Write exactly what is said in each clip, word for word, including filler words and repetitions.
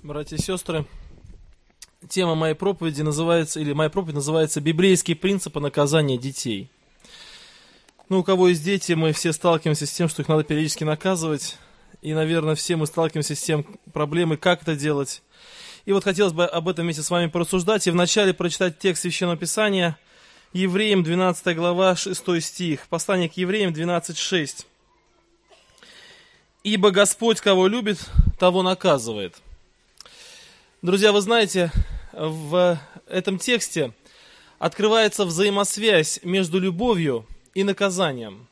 Братья и сестры, тема моей проповеди называется, или моя проповедь называется «Библейские принципы наказания детей». Ну, у кого есть дети, мы все сталкиваемся с тем, что их надо периодически наказывать, и, наверное, все мы сталкиваемся с тем проблемой, как это делать. И вот хотелось бы об этом вместе с вами порассуждать, и вначале прочитать текст Священного Писания, Евреям, двенадцатая глава, шестой стих, послание к Евреям двенадцать шесть. «Ибо Господь, кого любит, того наказывает». Друзья, вы знаете, в этом тексте открывается взаимосвязь между любовью и наказанием.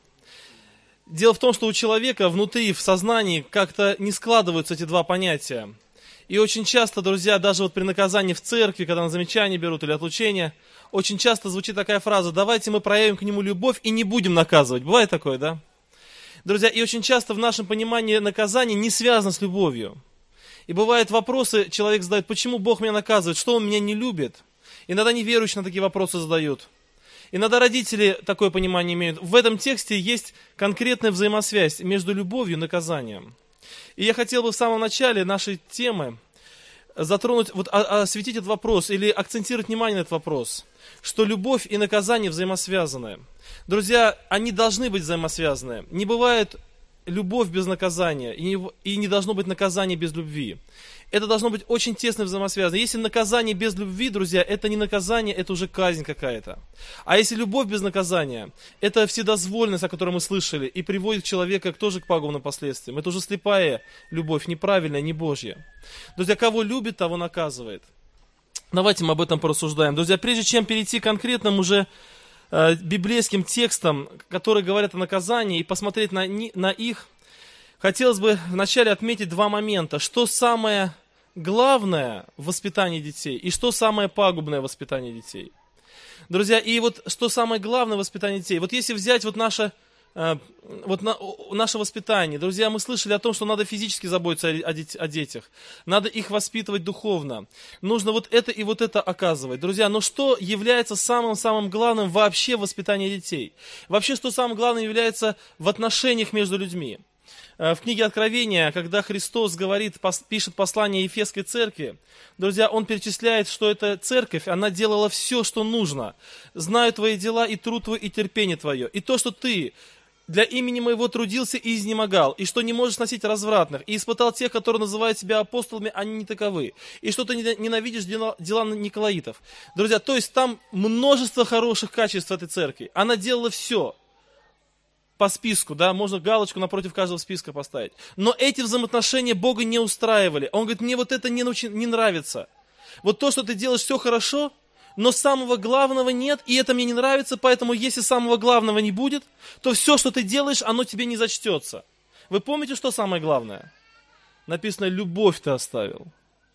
Дело в том, что у человека внутри, в сознании, как-то не складываются эти два понятия. И очень часто, друзья, даже вот при наказании в церкви, когда на замечания берут или отлучение, очень часто звучит такая фраза: «Давайте мы проявим к нему любовь и не будем наказывать». Бывает такое, да? Друзья, и очень часто в нашем понимании наказание не связано с любовью. И бывают вопросы, человек задает: почему Бог меня наказывает, что Он меня не любит? Иногда неверующие на такие вопросы задают. Иногда родители такое понимание имеют. В этом тексте есть конкретная взаимосвязь между любовью и наказанием. И я хотел бы в самом начале нашей темы затронуть, вот, осветить этот вопрос или акцентировать внимание на этот вопрос, что любовь и наказание взаимосвязаны. Друзья, они должны быть взаимосвязаны. Не бывает любовь без наказания, и не, и не должно быть наказания без любви. Это должно быть очень тесно взаимосвязано. Если наказание без любви, друзья, это не наказание, это уже казнь какая-то. А если любовь без наказания, это вседозволенность, о которой мы слышали, и приводит человека тоже к пагубным последствиям. Это уже слепая любовь, неправильная, не Божья. Друзья, кого любит, того наказывает. Давайте мы об этом порассуждаем. Друзья, прежде чем перейти к конкретным уже э, библейским текстам, которые говорят о наказании, и посмотреть на, на их, хотелось бы вначале отметить два момента. Что самое главное в воспитании детей и что самое пагубное в воспитании детей. Друзья, и вот что самое главное в воспитании детей. Вот если взять вот наше, э, вот на, наше воспитание, друзья, мы слышали о том, что надо физически заботиться о, о, о детях, надо их воспитывать духовно, нужно вот это и вот это оказывать. Друзья, но что является самым-самым главным вообще в воспитании детей? Вообще, что самым главным является в отношениях между людьми? В книге Откровения, когда Христос говорит, пишет послание Ефесской церкви, друзья, Он перечисляет, что эта церковь, она делала все, что нужно. «Знаю твои дела, и труд твой, и терпение твое, и то, что ты для имени моего трудился и изнемогал, и что не можешь носить развратных, и испытал тех, которые называют себя апостолами, они не таковы, и что ты ненавидишь дела, дела николаитов». Друзья, то есть там множество хороших качеств этой церкви. Она делала все по списку, да, можно галочку напротив каждого списка поставить. Но эти взаимоотношения Бога не устраивали. Он говорит: мне вот это не, научи, не нравится. Вот то, что ты делаешь, все хорошо, но самого главного нет, и это мне не нравится, поэтому если самого главного не будет, то все, что ты делаешь, оно тебе не зачтется. Вы помните, что самое главное? Написано: любовь ты оставил.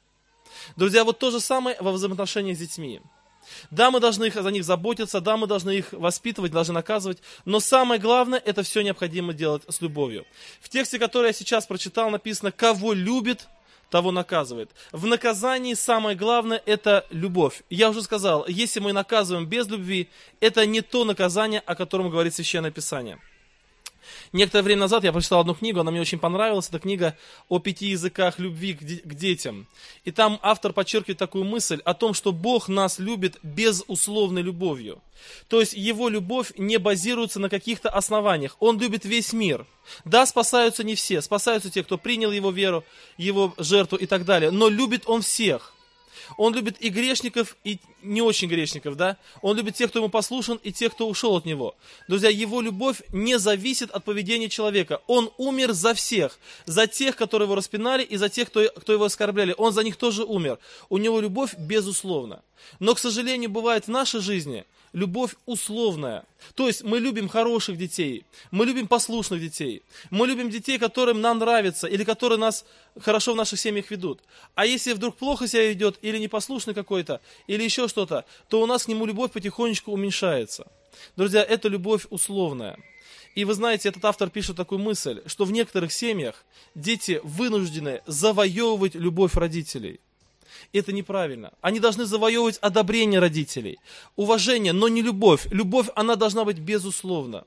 Друзья, вот то же самое во взаимоотношениях с детьми. Да, мы должны их, за них заботиться, да, мы должны их воспитывать, должны наказывать, но самое главное, это все необходимо делать с любовью. В тексте, который я сейчас прочитал, написано: «Кого любит, того наказывает». В наказании самое главное – это любовь. Я уже сказал, если мы наказываем без любви, это не то наказание, о котором говорит Священное Писание. Некоторое время назад я прочитал одну книгу, она мне очень понравилась. Это книга о пяти языках любви к, де- к детям. И там автор подчеркивает такую мысль о том, что Бог нас любит безусловной любовью. То есть Его любовь не базируется на каких-то основаниях. Он любит весь мир. Да, спасаются не все. Спасаются те, кто принял Его веру, Его жертву и так далее. Но любит Он всех. Он любит и грешников, и не очень грешников, да? Он любит тех, кто ему послушен, и тех, кто ушел от него. Друзья, его любовь не зависит от поведения человека. Он умер за всех. За тех, которые его распинали, и за тех, кто, кто его оскорбляли. Он за них тоже умер. У него любовь безусловна. Но, к сожалению, бывает в нашей жизни любовь условная. То есть мы любим хороших детей, мы любим послушных детей, мы любим детей, которым нам нравится, или которые нас хорошо в наших семьях ведут. А если вдруг плохо себя ведет, или непослушный какой-то, или еще что-то, то у нас к нему любовь потихонечку уменьшается. Друзья, это любовь условная. И вы знаете, этот автор пишет такую мысль, что в некоторых семьях дети вынуждены завоевывать любовь родителей. Это неправильно. Они должны завоевывать одобрение родителей, уважение, но не любовь. Любовь, она должна быть безусловна.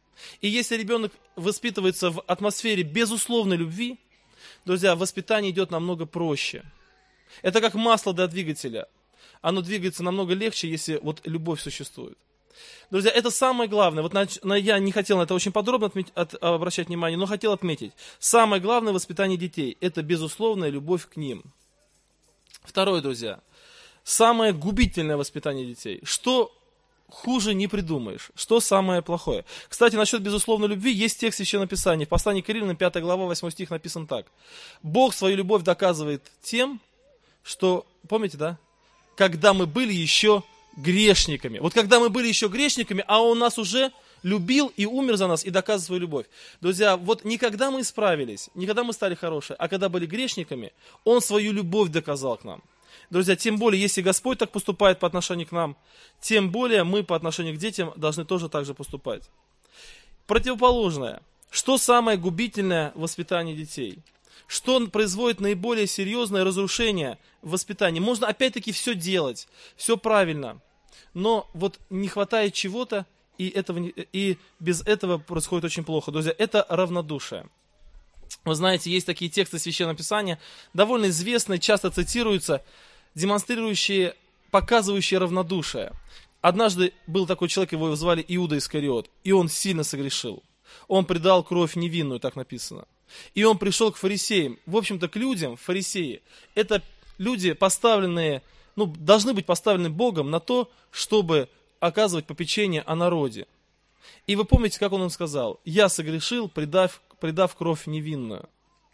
И если ребенок воспитывается в атмосфере безусловной любви, друзья, воспитание идет намного проще. Это как масло для двигателя. Оно двигается намного легче, если вот любовь существует. Друзья, это самое главное. Вот на, на, я не хотел на это очень подробно отметь, от, обращать внимание, но хотел отметить. Самое главное в воспитании детей – это безусловная любовь к ним. Второе, друзья. Самое губительное воспитание детей. Что хуже не придумаешь. Что самое плохое? Кстати, насчет безусловной любви есть текст Священного Писания. В послании к Римлянам, пятая глава, восьмой стих написан так. Бог свою любовь доказывает тем, что, помните, да? Когда мы были еще грешниками. Вот когда мы были еще грешниками, а Он нас уже любил и умер за нас и доказывает свою любовь. Друзья, вот не когда мы исправились, не когда мы стали хорошие, а когда были грешниками, Он свою любовь доказал к нам. Друзья, тем более, если Господь так поступает по отношению к нам, тем более мы по отношению к детям должны тоже так же поступать. Противоположное. Что самое губительное в воспитании детей? Что производит наиболее серьезное разрушение в воспитании? Можно опять-таки все делать, все правильно, но вот не хватает чего-то, и, этого, и без этого происходит очень плохо. Друзья, это равнодушие. Вы знаете, есть такие тексты Священного Писания, довольно известные, часто цитируются, демонстрирующие, показывающие равнодушие. Однажды был такой человек, его звали Иуда Искариот, и он сильно согрешил. Он предал кровь невинную, так написано. И он пришел к фарисеям. В общем-то, к людям, фарисеи, это люди, поставленные, ну, должны быть поставлены Богом на то, чтобы оказывать попечение о народе. И вы помните, как он им сказал? «Я согрешил, предав, предав кровь невинную».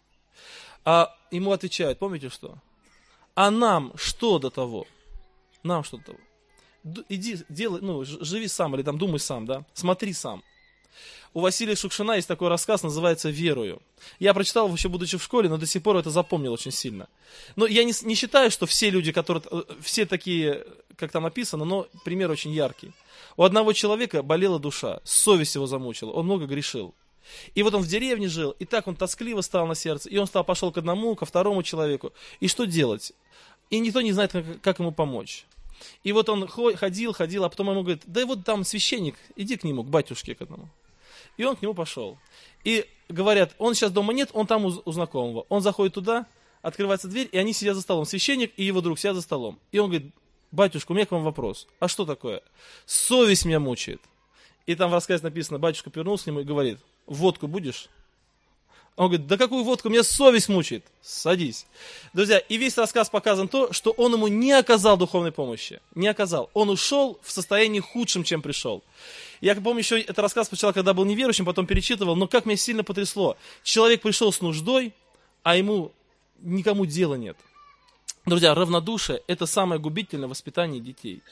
А ему отвечают, помните что? «А нам что до того?» Нам что до того? Иди, делай, ну, живи сам, или там думай сам, да? Смотри сам. У Василия Шукшина есть такой рассказ, называется «Верую». Я прочитал его еще будучи в школе, но до сих пор это запомнил очень сильно. Но я не, не считаю, что все люди, которые, все такие, как там написано, но пример очень яркий. У одного человека болела душа, совесть его замучила, он много грешил. И вот он в деревне жил, и так он тоскливо стал на сердце, и он стал, пошел к одному, ко второму человеку. И что делать? И никто не знает, как, как ему помочь. И вот он ходил, ходил, а потом ему говорит, да и вот там священник, иди к нему, к батюшке к одному. И он к нему пошел. И говорят, он сейчас дома нет, он там у, у знакомого. Он заходит туда, открывается дверь, и они сидят за столом. Священник и его друг сидят за столом. И он говорит, батюшка, у меня к вам вопрос. А что такое? Совесть меня мучает. И там в рассказе написано, батюшка повернулся к нему и говорит, водку будешь? Он говорит, да какую водку, меня совесть мучает. Садись. Друзья, и весь рассказ показан то, что он ему не оказал духовной помощи. Не оказал. Он ушел в состоянии худшем, чем пришел. Я помню еще этот рассказ сначала, когда был неверующим, потом перечитывал, но как меня сильно потрясло. Человек пришел с нуждой, а ему никому дела нет. Друзья, равнодушие – это самое губительное воспитание детей.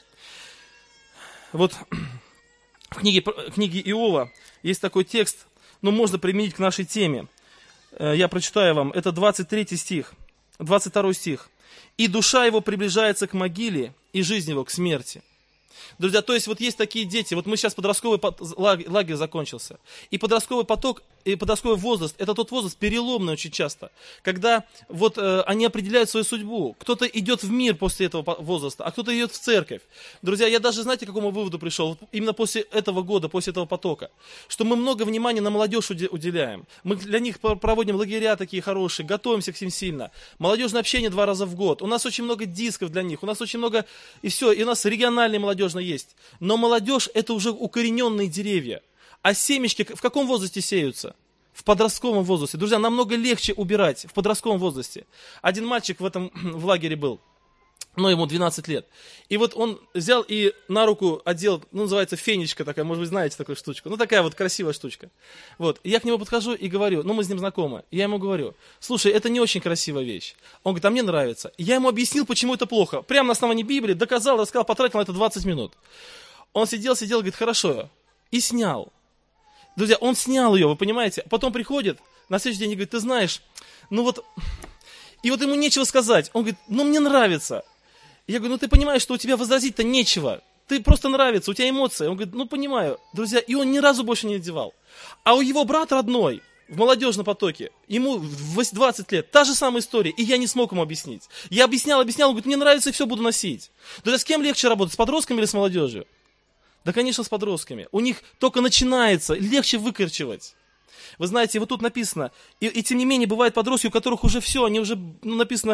Вот в книге, книге Иова есть такой текст, но можно применить к нашей теме. Я прочитаю вам, это двадцать третий стих, двадцать второй стих. «И душа его приближается к могиле, и жизнь его к смерти». Друзья, то есть вот есть такие дети, вот мы сейчас подростковый лагерь закончился, и подростковый поток, и подростковый возраст, это тот возраст переломный очень часто, когда вот э, они определяют свою судьбу, кто-то идет в мир после этого возраста, а кто-то идет в церковь. Друзья, я даже, знаете, к какому выводу пришел, именно после этого года, после этого потока, что мы много внимания на молодежь уделяем, мы для них проводим лагеря такие хорошие, готовимся к ним сильно, молодежное общение два раза в год, у нас очень много дисков для них, у нас очень много, и все, и у нас региональные молодежные есть, но молодежь это уже укорененные деревья. А семечки в каком возрасте сеются? В подростковом возрасте. Друзья, намного легче убирать в подростковом возрасте. Один мальчик в этом в лагере был, но ему двенадцать лет. И вот он взял и на руку одел, ну, называется фенечка такая, может быть, знаете такую штучку. Ну, такая вот красивая штучка. Вот. И я к нему подхожу и говорю, ну, мы с ним знакомы. И я ему говорю, слушай, это не очень красивая вещь. Он говорит, а мне нравится. И я ему объяснил, почему это плохо. Прямо на основании Библии доказал, рассказал, потратил на это двадцать минут. Он сидел, сидел, говорит, хорошо. И снял. Друзья, он снял ее, вы понимаете? Потом приходит, на следующий день и говорит, ты знаешь, ну вот... И вот ему нечего сказать. Он говорит, ну мне нравится. Я говорю, ну ты понимаешь, что у тебя возразить-то нечего. Ты просто нравится, у тебя эмоции. Он говорит, ну понимаю. Друзья, и он ни разу больше не надевал. А у его брат родной в молодежном потоке, ему двадцать лет, та же самая история. И я не смог ему объяснить. Я объяснял, объяснял, он говорит, мне нравится и все буду носить. Друзья, с кем легче работать, с подростками или с молодежью? Да, конечно, с подростками. У них только начинается, легче выкорчевать. Вы знаете, вот тут написано, и, и тем не менее бывают подростки, у которых уже все, они уже, ну, написано,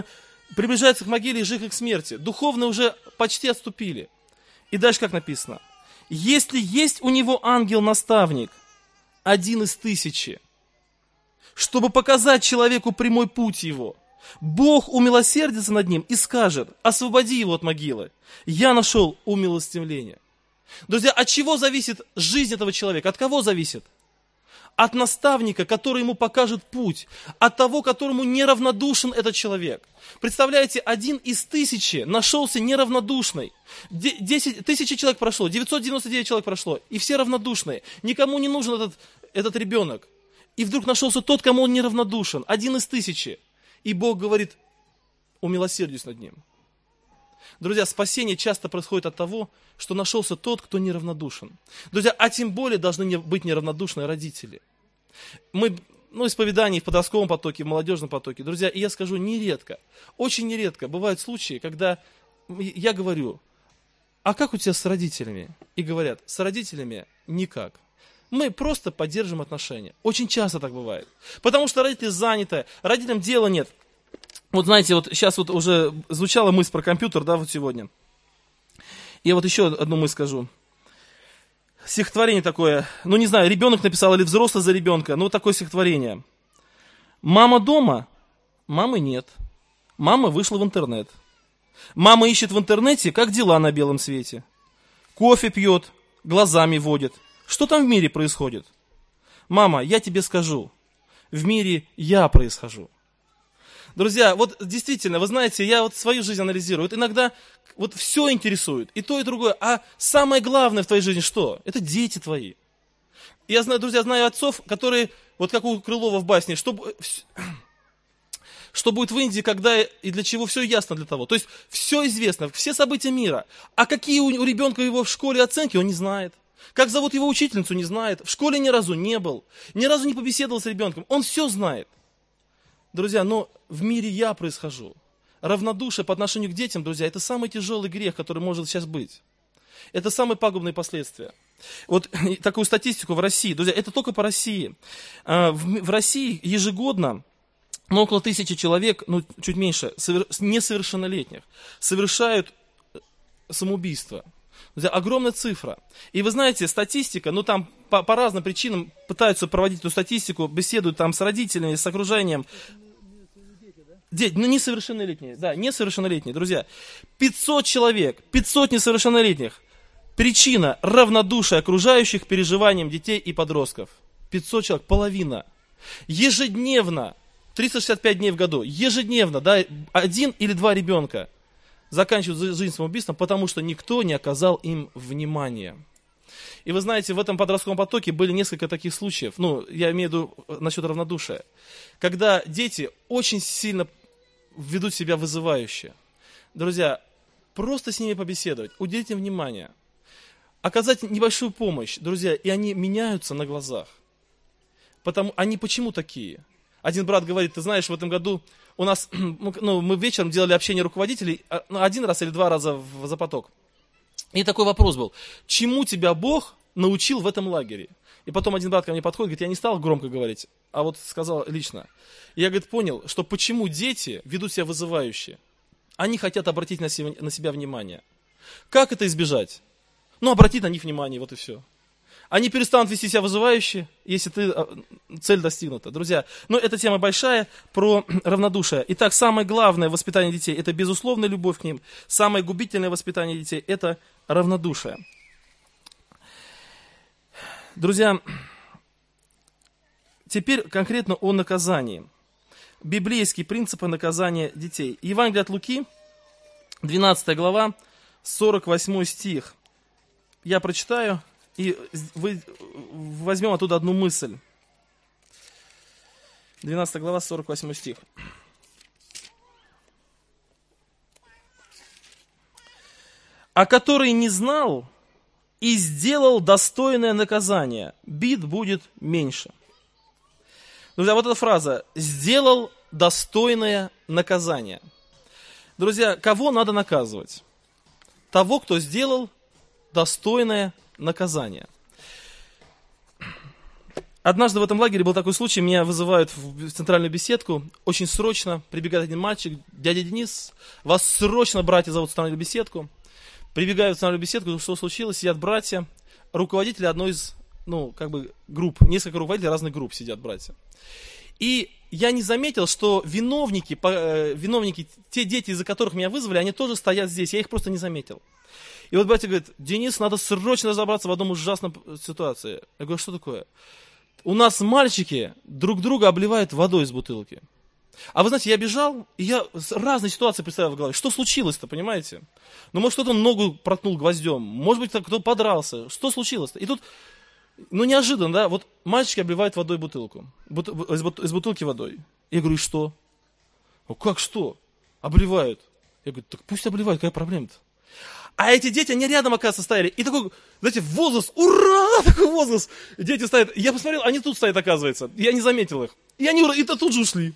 приближаются к могиле и жих их к смерти. Духовные уже почти отступили. И дальше как написано? Если есть у него ангел-наставник, один из тысячи, чтобы показать человеку прямой путь его, Бог умилосердится над ним и скажет: освободи его от могилы. Я нашел умилостивление. Друзья, от чего зависит жизнь этого человека? От кого зависит? От наставника, который ему покажет путь. От того, которому неравнодушен этот человек. Представляете, один из тысячи нашелся неравнодушный. Десять, тысячи человек прошло, девятьсот девяносто девять человек прошло, и все равнодушные. Никому не нужен этот, этот ребенок. И вдруг нашелся тот, кому он неравнодушен. Один из тысячи. И Бог говорит: умилосердюсь над ним. Друзья, спасение часто происходит от того, что нашелся тот, кто неравнодушен. Друзья, а тем более должны быть неравнодушные родители. Мы, ну, исповедание в подростковом потоке, в молодежном потоке. Друзья, и я скажу, нередко, очень нередко бывают случаи, когда я говорю: а как у тебя с родителями? И говорят: с родителями никак. Мы просто поддержим отношения. Очень часто так бывает. Потому что родители заняты, родителям дела нет. Вот знаете, вот сейчас вот уже звучала мысль про компьютер, да, вот сегодня. Я вот еще одну мысль скажу. Стихотворение такое, ну не знаю, ребенок написал или взрослый за ребенка, но вот такое стихотворение. Мама дома? Мамы нет. Мама вышла в интернет. Мама ищет в интернете, как дела на белом свете. Кофе пьет, глазами водит. Что там в мире происходит? Мама, я тебе скажу, в мире я происхожу. Друзья, вот действительно, вы знаете, я вот свою жизнь анализирую. Вот иногда вот все интересует, и то, и другое. А самое главное в твоей жизни что? Это дети твои. Я знаю, друзья, знаю отцов, которые, вот как у Крылова в басне, что, что будет в Индии, когда и для чего, все ясно для того. То есть все известно, все события мира. А какие у ребенка его в школе оценки, он не знает. Как зовут его учительницу, не знает. В школе ни разу не был. Ни разу не побеседовал с ребенком. Он все знает. Друзья, но в мире я происхожу. Равнодушие по отношению к детям, друзья, это самый тяжелый грех, который может сейчас быть. Это самые пагубные последствия. Вот такую статистику в России, друзья, это только по России. В России ежегодно, ну, около тысячи человек, ну, чуть меньше, несовершеннолетних, совершают самоубийство. Друзья, огромная цифра. И вы знаете, статистика, ну там по, по разным причинам пытаются проводить эту статистику, беседуют там с родителями, с окружением. Дети, ну несовершеннолетние, да, несовершеннолетние, друзья. пятьсот человек, пятьсот несовершеннолетних. Причина равнодушия окружающих переживаниям детей и подростков. пятьсот человек, половина. Ежедневно, триста шестьдесят пять дней в году, ежедневно, да, один или два ребенка заканчивают жизнь самоубийством, потому что никто не оказал им внимания. И вы знаете, в этом подростковом потоке были несколько таких случаев, ну, я имею в виду насчет равнодушия, когда дети очень сильно ведут себя вызывающе. Друзья, просто с ними побеседовать, уделить им внимание, оказать небольшую помощь, друзья, и они меняются на глазах. Потому, они почему такие? Один брат говорит: ты знаешь, в этом году у нас, ну, мы вечером делали общение руководителей один раз или два раза в, за поток. И такой вопрос был: чему тебя Бог научил в этом лагере? И потом один брат ко мне подходит, говорит: я не стал громко говорить, а вот сказал лично. И я, говорит, понял, что почему дети ведут себя вызывающе. Они хотят обратить на себя, на себя внимание. Как это избежать? Ну, обратить на них внимание, вот и все. Они перестанут вести себя вызывающе, если ты, цель достигнута. Друзья, ну эта тема большая, про равнодушие. Итак, самое главное в воспитании детей – это безусловная любовь к ним. Самое губительное воспитание детей – это равнодушие. Друзья, теперь конкретно о наказании. Библейские принципы наказания детей. Евангелие от Луки, двенадцатая глава, сорок восьмой стих. Я прочитаю. И вы возьмем оттуда одну мысль. двенадцатая глава, сорок восьмой стих. «А который не знал и сделал достойное наказание, бит будет меньше». Друзья, вот эта фраза «сделал достойное наказание». Друзья, кого надо наказывать? Того, кто сделал достойное наказание. Однажды в этом лагере был такой случай, меня вызывают в центральную беседку, очень срочно прибегает один мальчик: дядя Денис, вас срочно братья зовут в центральную беседку. Прибегаю в центральную беседку, что случилось, сидят братья, руководители одной из, ну, как бы групп, несколько руководителей разных групп сидят братья. И я не заметил, что виновники, виновники, те дети, из-за которых меня вызвали, они тоже стоят здесь, я их просто не заметил. И вот братья говорят: Денис, надо срочно разобраться в одном ужасном ситуации. Я говорю: что такое? У нас мальчики друг друга обливают водой из бутылки. А вы знаете, я бежал, и я разные ситуации представил в голове. Что случилось-то, понимаете? Ну, может, кто-то ногу проткнул гвоздем, может быть, кто-то подрался. Что случилось-то? И тут, ну, неожиданно, да, вот мальчики обливают водой бутылку, бут, из, бут, из бутылки водой. Я говорю: и что? Ну, как что? Обливают. Я говорю: так пусть обливают, какая проблема-то? А эти дети, они рядом, оказывается, стояли. И такой, знаете, возглас, ура, такой возглас. Дети стоят. Я посмотрел, они тут стоят, оказывается. Я не заметил их. И они и тут же ушли.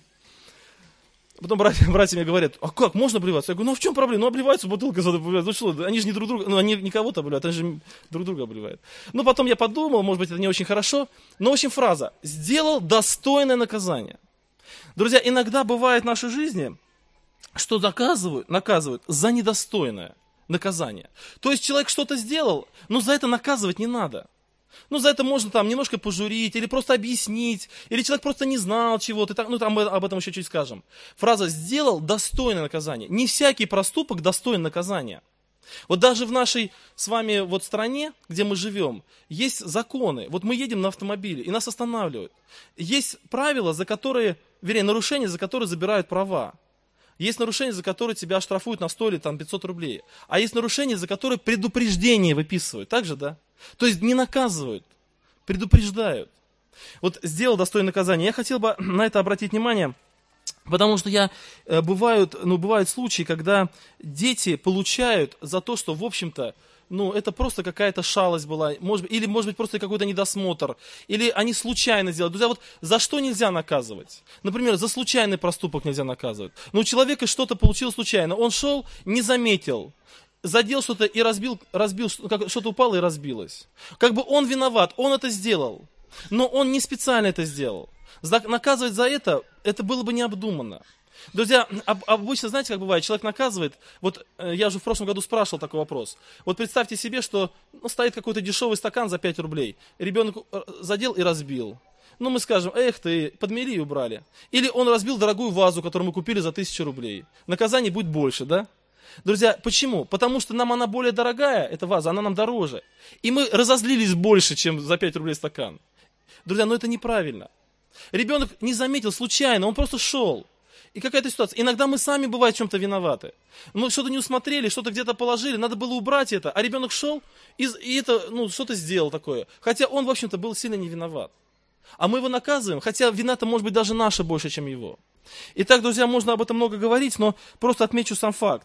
Потом братья, братья мне говорят: а как, можно обливаться? Я говорю: ну а в чем проблема? Ну обливаются, бутылка обливают. Ну что, они же не друг друга, ну они не кого-то обливают, они же друг друга обливают. Ну потом я подумал, может быть, это не очень хорошо. Но, в общем, фраза: сделал достойное наказание. Друзья, иногда бывает в нашей жизни, что наказывают, наказывают за недостойное наказание. То есть человек что-то сделал, но за это наказывать не надо. Ну, за это можно там немножко пожурить, или просто объяснить, или человек просто не знал чего-то, ну, там об этом еще чуть скажем. Фраза «сделал достойное наказание». Не всякий проступок достоин наказания. Вот даже в нашей с вами вот стране, где мы живем, есть законы. Вот мы едем на автомобиле, и нас останавливают. Есть правила, за которые, вернее, нарушения, за которые забирают права. Есть нарушения, за которые тебя оштрафуют на сто или там пятьсот рублей. А есть нарушения, за которые предупреждение выписывают. Так же, да? То есть не наказывают, предупреждают. Вот сделал достойное наказание. Я хотел бы на это обратить внимание, потому что я, бывают, ну, бывают случаи, когда дети получают за то, что, в общем-то, ну, это просто какая-то шалость была, может быть, или, может быть, просто какой-то недосмотр, или они случайно сделали. Друзья, вот за что нельзя наказывать? Например, за случайный проступок нельзя наказывать. Но у человека что-то получилось случайно, он шел, не заметил, задел что-то и разбил, разбил что-то упало и разбилось. Как бы он виноват, он это сделал, но он не специально это сделал. Наказывать за это, это было бы необдуманно. Друзья, обычно, знаете, как бывает, человек наказывает, вот я уже в прошлом году спрашивал такой вопрос, вот представьте себе, что ну, стоит какой-то дешевый стакан за пять рублей, ребенок задел и разбил. Ну, мы скажем: эх ты, подмели и убрали. Или он разбил дорогую вазу, которую мы купили за тысячу рублей. Наказание будет больше, да? Друзья, почему? Потому что нам она более дорогая, эта ваза, она нам дороже. И мы разозлились больше, чем за пять рублей стакан. Друзья, ну это неправильно. Ребенок не заметил случайно, он просто шел. И какая-то ситуация. Иногда мы сами, бывает, в чем-то виноваты. Мы что-то не усмотрели, что-то где-то положили, надо было убрать это. А ребенок шел и, и это, ну, что-то сделал такое. Хотя он, в общем-то, был сильно не виноват. А мы его наказываем, хотя вина-то может быть даже наша больше, чем его. Итак, друзья, можно об этом много говорить, но просто отмечу сам факт.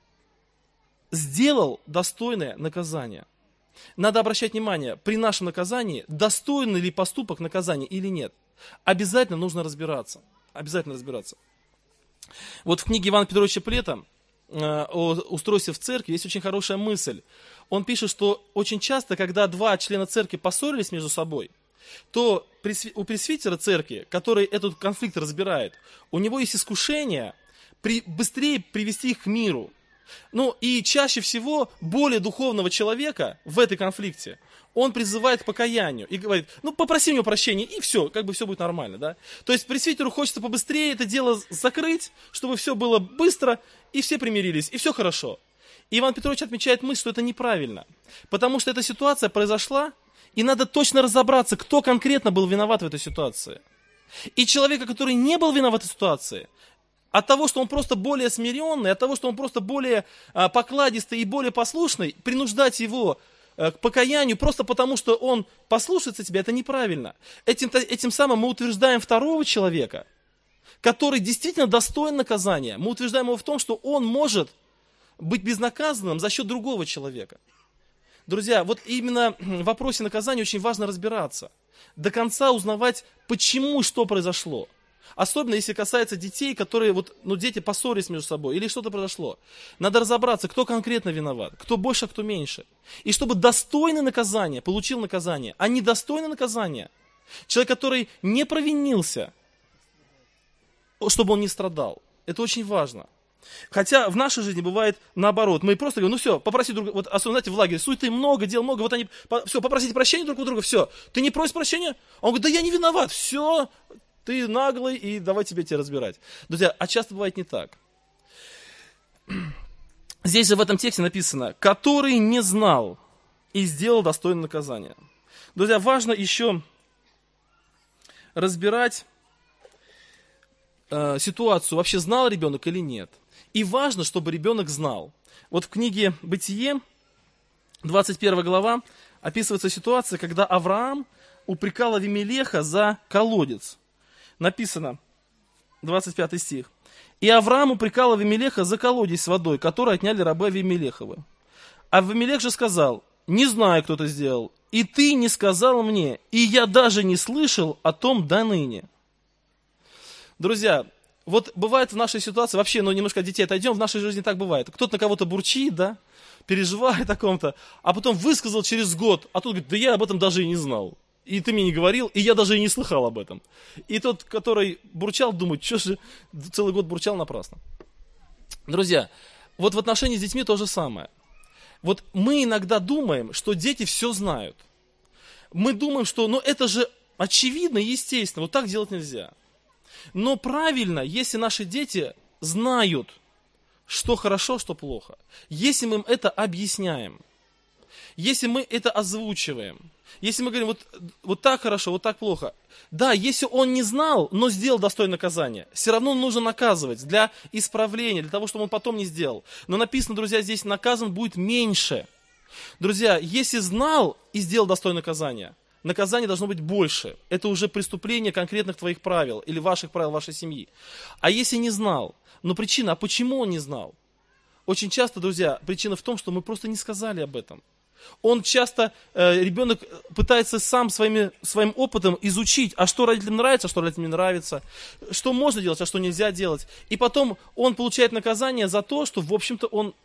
Сделал достойное наказание. Надо обращать внимание, при нашем наказании, достойный ли поступок наказания или нет. Обязательно нужно разбираться. Обязательно разбираться. Вот в книге Ивана Петровича Плета о устройстве в церкви есть очень хорошая мысль. Он пишет, что очень часто, когда два члена церкви поссорились между собой, то у пресвитера церкви, который этот конфликт разбирает, у него есть искушение при, быстрее привести их к миру. Ну и чаще всего более духовного человека в этой конфликте он призывает к покаянию и говорит: ну попроси у него прощения, и все, как бы все будет нормально, да. То есть пресвитеру хочется побыстрее это дело закрыть, чтобы все было быстро, и все примирились, и все хорошо. И Иван Петрович отмечает мысль, что это неправильно, потому что эта ситуация произошла, и надо точно разобраться, кто конкретно был виноват в этой ситуации. И человека, который не был виноват в этой ситуации, от того, что он просто более смиренный, от того, что он просто более а, покладистый и более послушный, принуждать его а, к покаянию просто потому, что он послушается тебя, это неправильно. Этим, этим самым мы утверждаем второго человека, который действительно достоин наказания. Мы утверждаем его в том, что он может быть безнаказанным за счет другого человека. Друзья, вот именно в вопросе наказания очень важно разбираться. До конца узнавать, почему и что произошло. Особенно если касается детей, которые, вот, ну, дети поссорились между собой, или что-то произошло. Надо разобраться, кто конкретно виноват, кто больше, а кто меньше. И чтобы достойное наказание получил наказание, а недостойное наказание Человек, который не провинился, чтобы он не страдал. Это очень важно. Хотя в нашей жизни бывает наоборот. Мы просто говорим, ну все, попроси друг друга, вот особенно, знаете, в лагере, суеты много, дел много, вот они, по, все, попросите прощения друг у друга, все. Ты не просишь прощения? Он говорит, да я не виноват, все, ты наглый, и давай тебе тебя разбирать. Друзья, а часто бывает не так. Здесь же в этом тексте написано, который не знал и сделал достойное наказание. Друзья, важно еще разбирать э, ситуацию, вообще знал ребенок или нет. И важно, чтобы ребенок знал. Вот в книге «Бытие», двадцать первая глава, описывается ситуация, когда Авраам упрекал Авимелеха за колодец. Написано, двадцать пятый стих. «И Авраам упрекал Авимелеха за колодец с водой, который отняли рабы Авимелеховы. Авимелех же сказал, не знаю, кто это сделал, и ты не сказал мне, и я даже не слышал о том до ныне». Друзья, вот бывает в нашей ситуации, вообще, ну немножко от детей отойдем, в нашей жизни так бывает. Кто-то на кого-то бурчит, да, переживает о ком-то, а потом высказал через год, а тут говорит, да я об этом даже и не знал. И ты мне не говорил, и я даже и не слыхал об этом. И тот, который бурчал, думает, что же целый год бурчал напрасно. Друзья, вот в отношении с детьми то же самое. Вот мы иногда думаем, что дети все знают. Мы думаем, что ну это же очевидно и естественно, вот так делать нельзя. Но правильно, если наши дети знают, что хорошо, что плохо, если мы им это объясняем, если мы это озвучиваем, если мы говорим, вот, вот так хорошо, вот так плохо. Да, если он не знал, но сделал достойное наказание, все равно нужно наказывать для исправления, для того, чтобы он потом не сделал. Но написано, друзья, здесь наказан будет меньше. Друзья, если знал и сделал достойное наказание, наказание должно быть больше. Это уже преступление конкретных твоих правил или ваших правил вашей семьи. А если не знал, но причина, а почему он не знал? Очень часто, друзья, причина в том, что мы просто не сказали об этом. Он часто, э, ребенок пытается сам своими, своим опытом изучить, а что родителям нравится, а что родителям не нравится, что можно делать, а что нельзя делать. И потом он получает наказание за то, что, в общем-то, он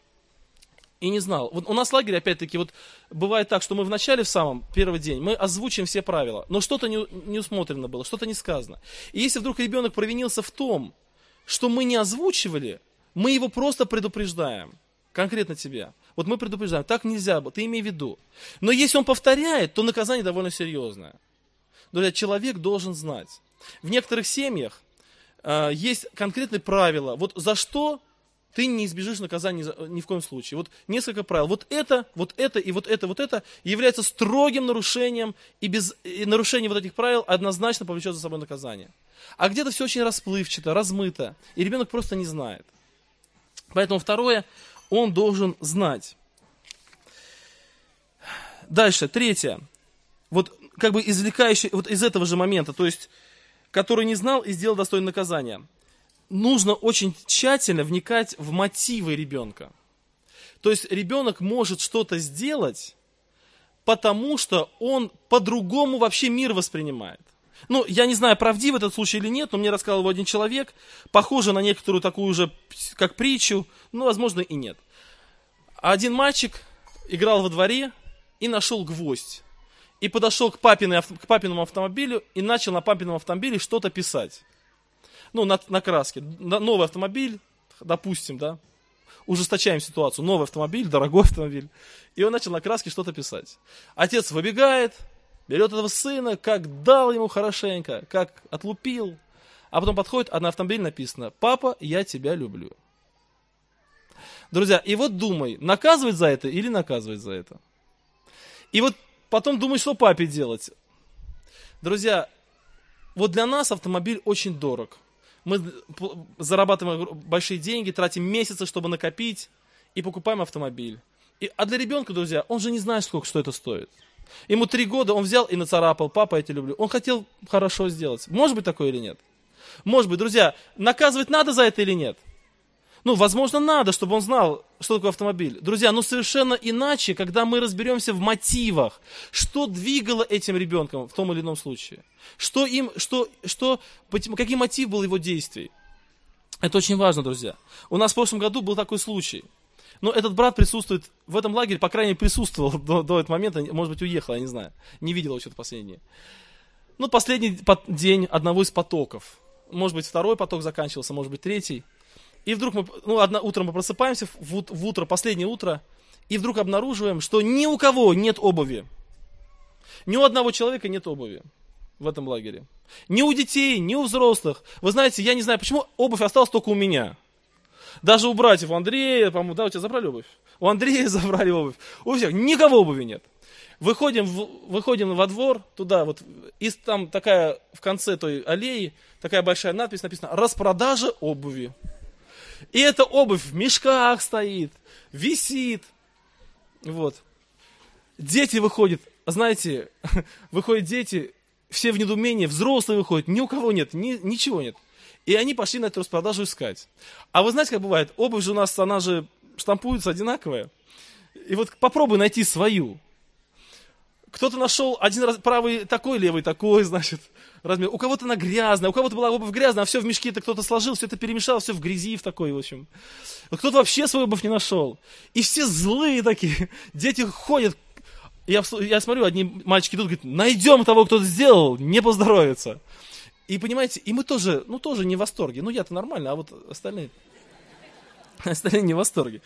и не знал. Вот у нас в лагере, опять-таки, вот бывает так, что мы в начале, в самом первый день, мы озвучим все правила, но что-то не, не усмотрено было, что-то не сказано. И если вдруг ребенок провинился в том, что мы не озвучивали, мы его просто предупреждаем. Конкретно тебя. Вот мы предупреждаем, так нельзя, ты имей в виду. Но если он повторяет, то наказание довольно серьезное. Друзья, человек должен знать. В некоторых семьях э, есть конкретные правила. Вот за что ты не избежишь наказания ни в коем случае. Вот несколько правил. Вот это, вот это и вот это, вот это является строгим нарушением, и без и нарушение вот этих правил однозначно повлечет за собой наказание. А где-то все очень расплывчато, размыто, и ребенок просто не знает. Поэтому второе, он должен знать. Дальше, третье. Вот как бы извлекающий вот из этого же момента, то есть, который не знал и сделал достойное наказание. Нужно очень тщательно вникать в мотивы ребенка. То есть ребенок может что-то сделать, потому что он по-другому вообще мир воспринимает. Ну, я не знаю, правдив этот случай или нет, но мне рассказал его один человек, похоже на некоторую такую же, как притчу, но, возможно, и нет. Один мальчик играл во дворе и нашел гвоздь. И подошел к, папиной, к папиному автомобилю и начал на папином автомобиле что-то писать. Ну, на, на краске. Новый автомобиль, допустим, да, ужесточаем ситуацию. Новый автомобиль, дорогой автомобиль. И он начал на краске что-то писать. Отец выбегает, берет этого сына, как дал ему хорошенько, как отлупил. А потом подходит, а на автомобиле написано: «Папа, я тебя люблю». Друзья, и вот думай, наказывать за это или наказывать за это. И вот потом думай, что папе делать. Друзья, вот для нас автомобиль очень дорог. Мы зарабатываем большие деньги, тратим месяцы, чтобы накопить, и покупаем автомобиль. И, а для ребенка, друзья, он же не знает, сколько что это стоит. Ему три года, он взял и нацарапал: «Папа, я тебя люблю». Он хотел хорошо сделать. Может быть такое или нет? Может быть, друзья, наказывать надо за это или нет? Ну, возможно, надо, чтобы он знал, что такое автомобиль. Друзья, но совершенно иначе, когда мы разберемся в мотивах, что двигало этим ребенком в том или ином случае. Что им, что, что, какой мотив был его действий. Это очень важно, друзья. У нас в прошлом году был такой случай. Но этот брат присутствует в этом лагере, по крайней мере, присутствовал до, до этого момента, может быть, уехал, я не знаю. Не видел его что-то последнее. ну, последний пот- день одного из потоков. Может быть, второй поток заканчивался, может быть, третий. И вдруг мы, ну, одно, утром мы просыпаемся, в, ут- в утро, последнее утро, и вдруг обнаруживаем, что ни у кого нет обуви. Ни у одного человека нет обуви в этом лагере. Ни у детей, ни у взрослых. Вы знаете, я не знаю, почему обувь осталась только у меня. Даже у братьев, у Андрея, по-моему, да, у тебя забрали обувь? У Андрея забрали обувь. У всех, никого обуви нет. Выходим, в, выходим во двор, туда вот, и там такая, в конце той аллеи, такая большая надпись написана «Распродажа обуви». И эта обувь в мешках стоит, висит. Вот. Дети выходят, знаете, выходят дети, все в недоумении, взрослые выходят, ни у кого нет, ни, ничего нет. И они пошли на эту распродажу искать. А вы знаете, как бывает? Обувь же у нас, она же штампуется одинаковая. И вот попробуй найти свою. Кто-то нашел один раз правый такой, левый такой, значит, размер. У кого-то она грязная, у кого-то была обувь грязная, а все в мешки это кто-то сложил, все это перемешал, все в грязи в такой, в общем. Кто-то вообще свою обувь не нашел. И все злые такие. Дети ходят. Я, я смотрю, одни мальчики идут, говорят, найдем того, кто это сделал, не поздоровится. И понимаете, и мы тоже, ну тоже не в восторге. Ну я-то нормально, а вот остальные, остальные не в восторге.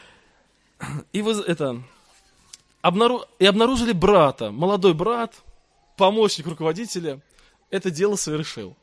И вы это... Обнару... И обнаружили брата, молодой брат, помощник руководителя, это дело совершил.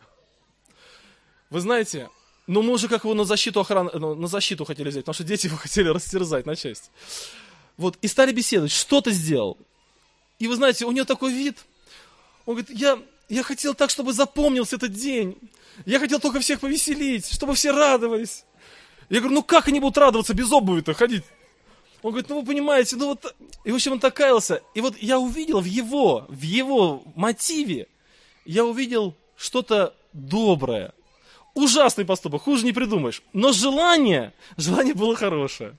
Вы знаете, ну мы уже как его на защиту охраны, ну, на защиту хотели взять, потому что дети его хотели растерзать на части. Вот, и стали беседовать, что ты сделал? И вы знаете, у него такой вид, он говорит, я, я хотел так, чтобы запомнился этот день, я хотел только всех повеселить, чтобы все радовались. Я говорю, ну как они будут радоваться без обуви-то ходить? Он говорит, ну вы понимаете, ну вот, и в общем он так каялся. И вот я увидел в его, в его мотиве, я увидел что-то доброе. Ужасный поступок, хуже не придумаешь. Но желание, желание было хорошее.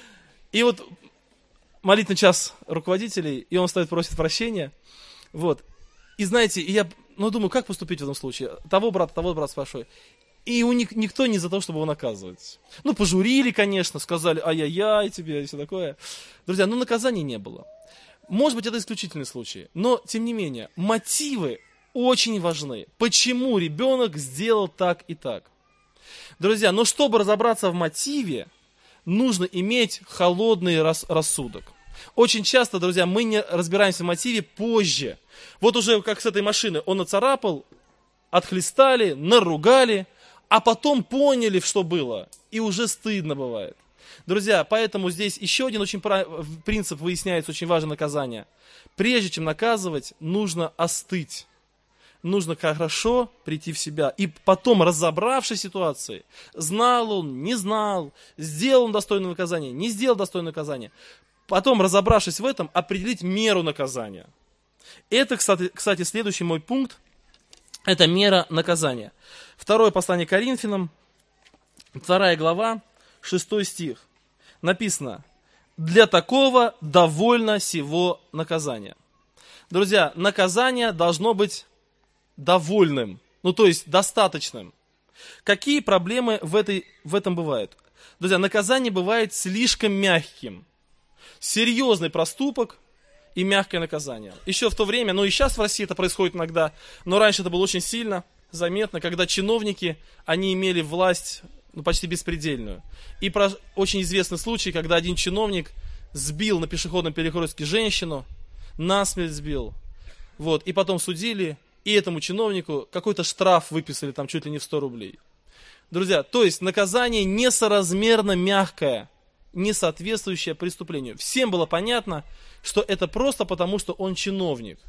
И вот молитвенный час руководителей, и он встает, просит прощения. Вот. И знаете, я, ну думаю, как поступить в этом случае? Того брата, того брата спрашиваю. И у них никто не за то, чтобы его наказывать. Ну, пожурили, конечно, сказали, ай-яй-яй тебе и все такое. Друзья, ну наказания не было. Может быть, это исключительный случай. Но, тем не менее, мотивы очень важны. Почему ребенок сделал так и так? Друзья, но чтобы разобраться в мотиве, нужно иметь холодный рас- рассудок. Очень часто, друзья, мы не разбираемся в мотиве позже. Вот уже как с этой машины, он нацарапал, отхлестали, наругали, а потом поняли, что было, и уже стыдно бывает. Друзья, поэтому здесь еще один очень прав... принцип выясняется, очень важное наказание. Прежде чем наказывать, нужно остыть. Нужно хорошо прийти в себя. И потом, разобравшись в ситуации, знал он, не знал, сделал он достойное наказание, не сделал достойное наказание. Потом, разобравшись в этом, определить меру наказания. Это, кстати, кстати следующий мой пункт. Это мера наказания. Второе послание к Коринфянам, вторая глава, шестой стих. Написано, для такого довольно сего наказания. Друзья, наказание должно быть довольным, ну то есть достаточным. Какие проблемы в, этой, в этом бывают? Друзья, наказание бывает слишком мягким. Серьезный проступок и мягкое наказание. Еще в то время, ну и сейчас в России это происходит иногда, но раньше это было очень сильно заметно, когда чиновники, они имели власть ну, почти беспредельную. И про очень известный случай, когда один чиновник сбил на пешеходном перекрестке женщину, насмерть сбил, вот, и потом судили, и этому чиновнику какой-то штраф выписали, там чуть ли не в сто рублей. Друзья, то есть наказание несоразмерно мягкое, не соответствующее преступлению. Всем было понятно, что это просто потому, что он чиновник.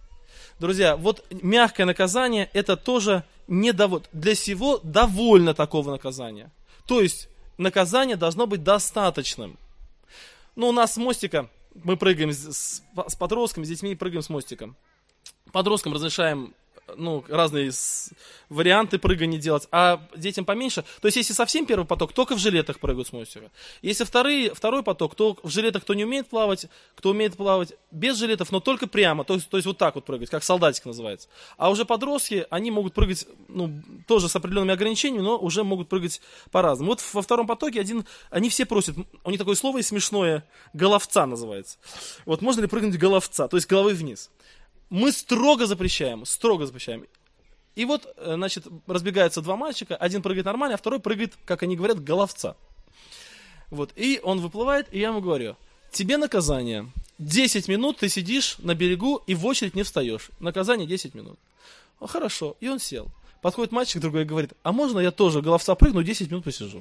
Друзья, вот мягкое наказание, это тоже не довод... для всего довольно такого наказания. То есть наказание должно быть достаточным. Ну, у нас с мостика, мы прыгаем с, с подростками, с детьми прыгаем с мостика. Подросткам разрешаем ну, разные варианты прыгания делать, а детям поменьше. То есть, если совсем первый поток, только в жилетах прыгают с мостика. Если второй, второй поток, то в жилетах кто не умеет плавать, кто умеет плавать без жилетов, но только прямо, то есть, то есть вот так вот прыгать, как солдатик называется. А уже подростки, они могут прыгать, ну, тоже с определенными ограничениями, но уже могут прыгать по-разному. Вот во втором потоке один, они все просят, у них такое слово смешное, головца называется. Вот можно ли прыгнуть головца, то есть головой вниз. мы строго запрещаем, строго запрещаем. И вот, значит, разбегаются два мальчика, один прыгает нормально, а второй прыгает, как они говорят, головца. Вот, и он выплывает, и я ему говорю, тебе наказание, десять минут ты сидишь на берегу и в очередь не встаешь. Наказание десять минут. Ну, хорошо, и он сел. Подходит мальчик другой и говорит, а можно я тоже головца прыгну, десять минут посижу?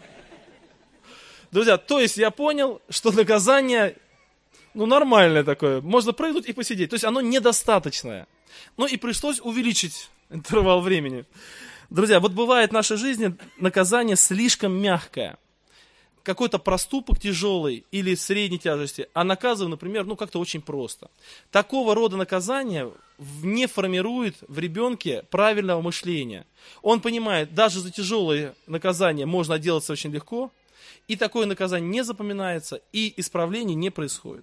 Друзья, то есть я понял, что наказание, ну, нормальное такое, можно прыгнуть и посидеть, то есть оно недостаточное. Ну, и пришлось увеличить интервал времени. Друзья, вот бывает в нашей жизни наказание слишком мягкое. Какой-то проступок тяжелый или средней тяжести, а наказываю, например, ну как-то очень просто. Такого рода наказание не формирует в ребенке правильного мышления. Он понимает, даже за тяжелое наказание можно отделаться очень легко, и такое наказание не запоминается, и исправление не происходит.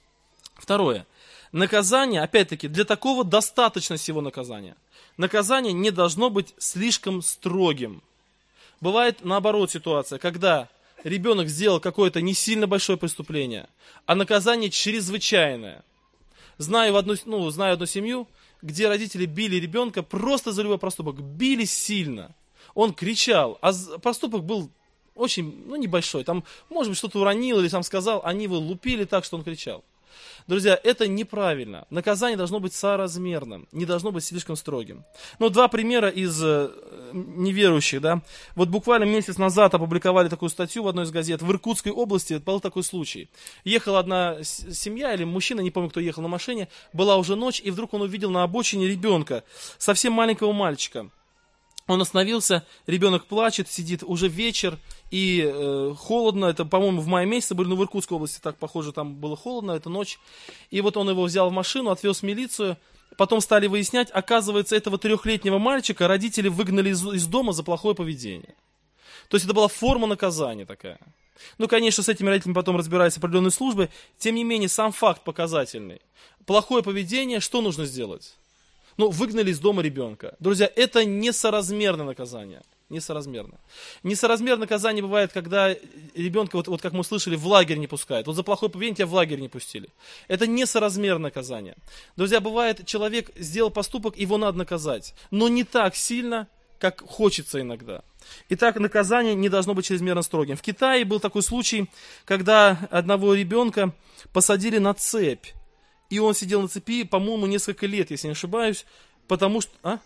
Второе. Наказание, опять-таки, для такого достаточно всего наказания. Наказание не должно быть слишком строгим. Бывает наоборот ситуация, когда ребенок сделал какое-то не сильно большое преступление, а наказание чрезвычайное. Знаю одну, ну, знаю одну семью, где родители били ребенка просто за любой проступок. Били сильно. Он кричал, а проступок был очень, ну, небольшой. Там, может быть, что-то уронил или сам сказал, они его лупили так, что он кричал. Друзья, это неправильно. Наказание должно быть соразмерным, не должно быть слишком строгим. Ну, два примера из э, неверующих, да. Вот буквально месяц назад опубликовали такую статью в одной из газет. В Иркутской области был такой случай. Ехала одна семья или мужчина, не помню, кто ехал на машине, была уже ночь, и вдруг он увидел на обочине ребенка, совсем маленького мальчика. Он остановился, ребенок плачет, сидит, уже вечер, и э, холодно, это, по-моему, в мае месяце были, но в Иркутской области так, похоже, там было холодно, это ночь. И вот он его взял в машину, отвез в милицию, потом стали выяснять, оказывается, этого трехлетнего мальчика родители выгнали из, из дома за плохое поведение. То есть это была форма наказания такая. Ну, конечно, с этими родителями потом разбираются определенные службы, тем не менее, сам факт показательный. Плохое поведение, что нужно сделать? Ну, выгнали из дома ребенка. Друзья, это несоразмерное наказание. Несоразмерно. Несоразмерное наказание бывает, когда ребенка, вот, вот как мы слышали, в лагерь не пускают. Вот за плохое поведение тебя в лагерь не пустили. Это несоразмерное наказание. Друзья, бывает, человек сделал поступок, его надо наказать. Но не так сильно, как хочется иногда. Итак, наказание не должно быть чрезмерно строгим. В Китае был такой случай, когда одного ребенка посадили на цепь. И он сидел на цепи, по-моему, несколько лет, если не ошибаюсь, потому что... А?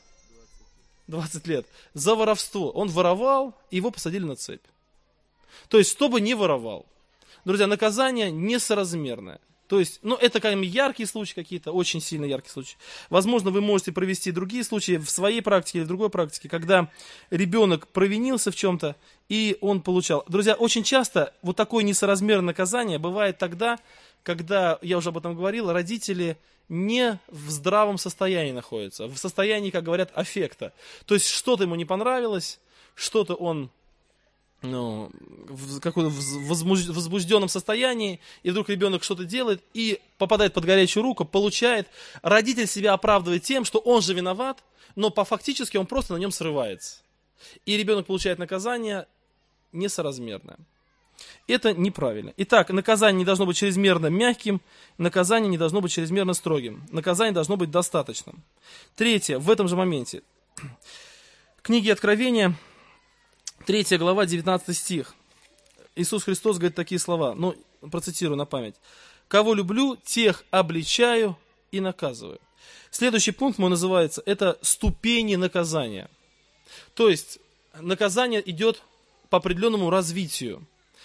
двадцать лет. За воровство. Он воровал, и его посадили на цепь. То есть, чтобы не воровал. Друзья, наказание несоразмерное. То есть, ну, это, как бы, яркие случаи какие-то, очень сильно яркие случаи. Возможно, вы можете провести другие случаи в своей практике или в другой практике, когда ребенок провинился в чем-то, и он получал. Друзья, очень часто вот такое несоразмерное наказание бывает тогда, когда, я уже об этом говорил, родители не в здравом состоянии находятся, в состоянии, как говорят, аффекта. То есть что-то ему не понравилось, что-то он, ну, в каком-то возбужденном состоянии, и вдруг ребенок что-то делает и попадает под горячую руку, получает. Родитель себя оправдывает тем, что он же виноват, но по фактически он просто на нем срывается. И ребенок получает наказание несоразмерное. Это неправильно. Итак, наказание не должно быть чрезмерно мягким, наказание не должно быть чрезмерно строгим. Наказание должно быть достаточным. Третье, в этом же моменте. Книги Откровения, третья глава, девятнадцатый стих. Иисус Христос говорит такие слова, ну, процитирую на память. «Кого люблю, тех обличаю и наказываю». Следующий пункт мой называется, это ступени наказания. То есть, наказание идет по определенному развитию.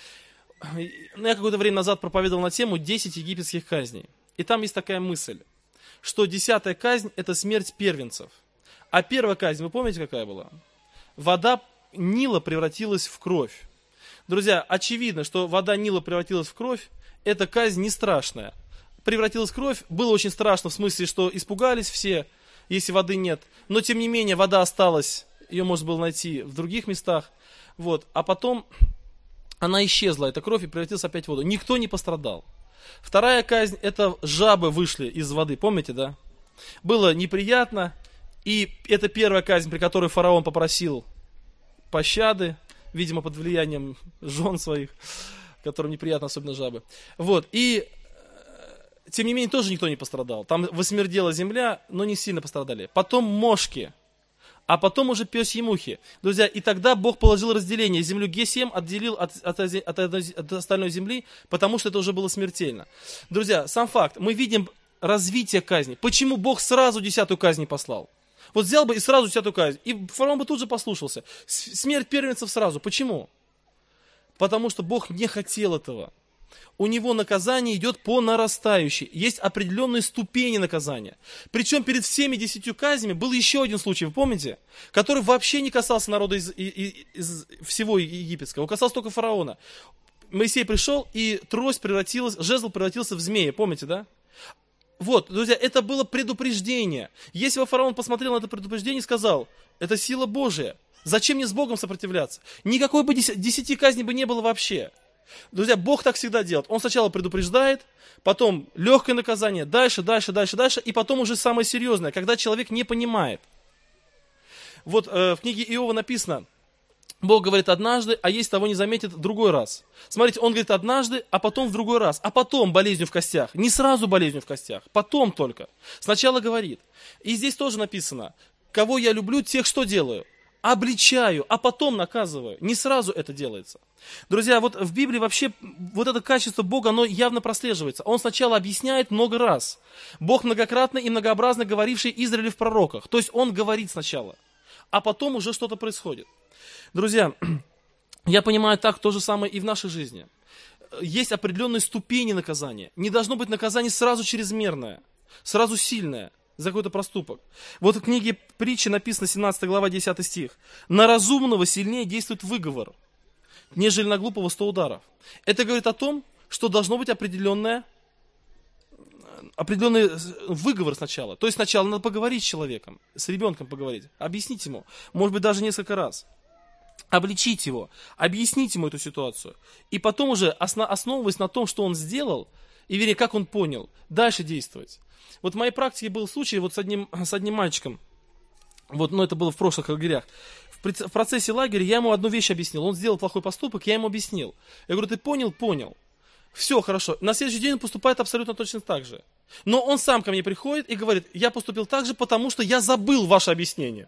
Я какое-то время назад проповедовал на тему десять египетских казней. И там есть такая мысль, что десятая казнь – это смерть первенцев. А первая казнь, вы помните, какая была? Вода Нила превратилась в кровь. Друзья, очевидно, что вода Нила превратилась в кровь, эта казнь не страшная. Превратилась в кровь, было очень страшно, в смысле, что испугались все, если воды нет. Но, тем не менее, вода осталась, ее можно было найти в других местах. Вот. А потом она исчезла, эта кровь, и превратилась опять в воду. Никто не пострадал. Вторая казнь, это жабы вышли из воды, помните, да? Было неприятно, и это первая казнь, при которой фараон попросил пощады, видимо, под влиянием жен своих, которым неприятно, особенно жабы. Вот, и тем не менее, тоже никто не пострадал. Там восмердела земля, но не сильно пострадали. Потом мошки, а потом уже пёсьи мухи. Друзья, и тогда Бог положил разделение. Землю Гесем отделил от, от, от, от остальной земли, потому что это уже было смертельно. Друзья, сам факт, мы видим развитие казни. Почему Бог сразу десятую казнь не послал? Вот взял бы и сразу десятую казнь, и фараон бы тут же послушался. Смерть первенцев сразу. Почему? Потому что Бог не хотел этого. У него наказание идет по нарастающей. Есть определенные ступени наказания. Причем перед всеми десятью казнями был еще один случай, вы помните? Который вообще не касался народа из, из, из всего египетского. Он касался только фараона. Моисей пришел, и трость превратилась, жезл превратился в змея. Помните, да? Вот, друзья, это было предупреждение. Если бы фараон посмотрел на это предупреждение и сказал, это сила Божия, зачем мне с Богом сопротивляться? Никакой бы десяти казней бы не было вообще. Друзья, Бог так всегда делает. Он сначала предупреждает, потом легкое наказание, дальше, дальше, дальше, дальше, и потом уже самое серьезное, когда человек не понимает. Вот э, в книге Иова написано, Бог говорит однажды, а если того не заметит, в другой раз. Смотрите, он говорит однажды, а потом в другой раз, а потом болезнью в костях. Не сразу болезнью в костях, потом только. Сначала говорит. И здесь тоже написано, кого я люблю, тех что делаю? Обличаю, а потом наказываю. Не сразу это делается. Друзья, вот в Библии вообще вот это качество Бога, оно явно прослеживается. Он сначала объясняет много раз. Бог многократно и многообразно говоривший Израилю в пророках. То есть он говорит сначала, а потом уже что-то происходит. Друзья, я понимаю так то же самое и в нашей жизни. Есть определенные ступени наказания. Не должно быть наказание сразу чрезмерное, сразу сильное за какой-то проступок. Вот в книге Притчи написано, семнадцатая глава, десятый стих. «На разумного сильнее действует выговор, нежели на глупого сто ударов». Это говорит о том, что должно быть определенное, определенный выговор сначала. То есть сначала надо поговорить с человеком, с ребенком поговорить, объяснить ему, может быть, даже несколько раз. Обличить его, объяснить ему эту ситуацию. И потом уже, основываясь на том, что он сделал, и вернее, как он понял, дальше действовать. Вот в моей практике был случай вот с одним, с одним мальчиком, вот, но это было в прошлых лагерях. В, в процессе лагеря я ему одну вещь объяснил. Он сделал плохой поступок, я ему объяснил. Я говорю, ты понял? Понял. Все, хорошо. На следующий день он поступает абсолютно точно так же. Но он сам ко мне приходит и говорит, я поступил так же, потому что я забыл ваше объяснение.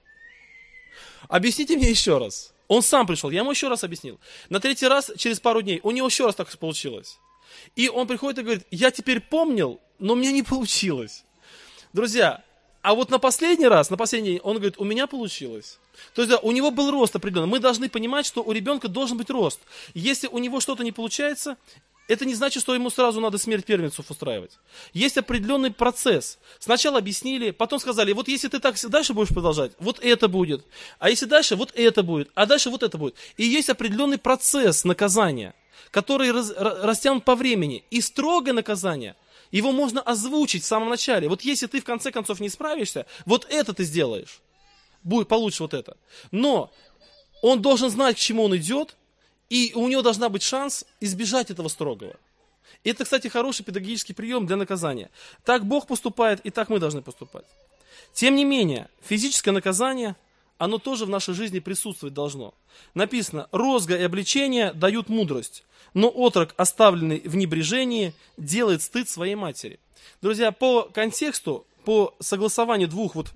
Объясните мне еще раз. Он сам пришел, я ему еще раз объяснил. На третий раз, через пару дней, у него еще раз так получилось. И он приходит и говорит, я теперь помнил, но у меня не получилось. Друзья, а вот на последний раз, на последний день, он говорит, у меня получилось. То есть да, у него был рост определенный. Мы должны понимать, что у ребенка должен быть рост. Если у него что-то не получается, это не значит, что ему сразу надо смерть первенцев устраивать. Есть определенный процесс. Сначала объяснили, потом сказали, вот если ты так дальше будешь продолжать, вот это будет. А если дальше, вот это будет. А дальше вот это будет. И есть определенный процесс наказания, который раз, растянут по времени. И строгое наказание, его можно озвучить в самом начале. Вот если ты в конце концов не справишься, вот это ты сделаешь. Будет, получишь вот это. Но он должен знать, к чему он идет, и у него должна быть шанс избежать этого строгого. И это, кстати, хороший педагогический прием для наказания. Так Бог поступает, и так мы должны поступать. Тем не менее, физическое наказание, оно тоже в нашей жизни присутствовать должно. Написано, розга и обличение дают мудрость, но отрок, оставленный в небрежении, делает стыд своей матери. Друзья, по контексту, по согласованию двух вот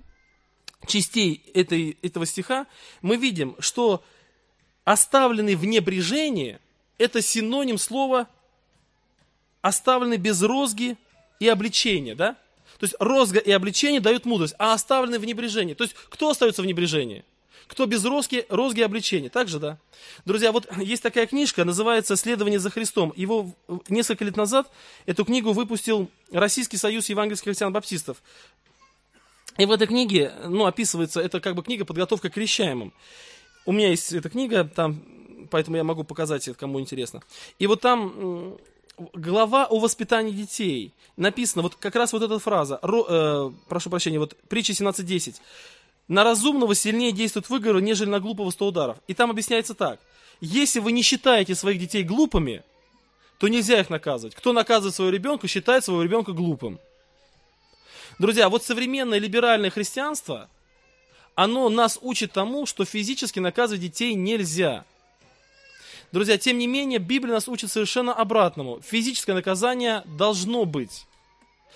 частей этой, этого стиха, мы видим, что оставленный в небрежении – это синоним слова оставленный без розги и обличения, да? То есть розга и обличение дают мудрость, а оставленный в небрежении. То есть кто остается в небрежении? Кто без розги, розги и обличения? Так же, да? Друзья, вот есть такая книжка, называется «Следование за Христом». Его несколько лет назад, эту книгу выпустил Российский союз евангельских христиан-баптистов. И в этой книге, ну, описывается, это как бы книга «Подготовка к крещаемым». У меня есть эта книга, там, поэтому я могу показать это, кому интересно. И вот там глава о воспитании детей. Написано, вот как раз вот эта фраза, ро, э, прошу прощения, вот притча семнадцать десять. «На разумного сильнее действует выговор, нежели на глупого сто ударов». И там объясняется так. Если вы не считаете своих детей глупыми, то нельзя их наказывать. Кто наказывает своего ребенка, считает своего ребенка глупым. Друзья, вот современное либеральное христианство, оно нас учит тому, что физически наказывать детей нельзя. Друзья, тем не менее, Библия нас учит совершенно обратному. Физическое наказание должно быть.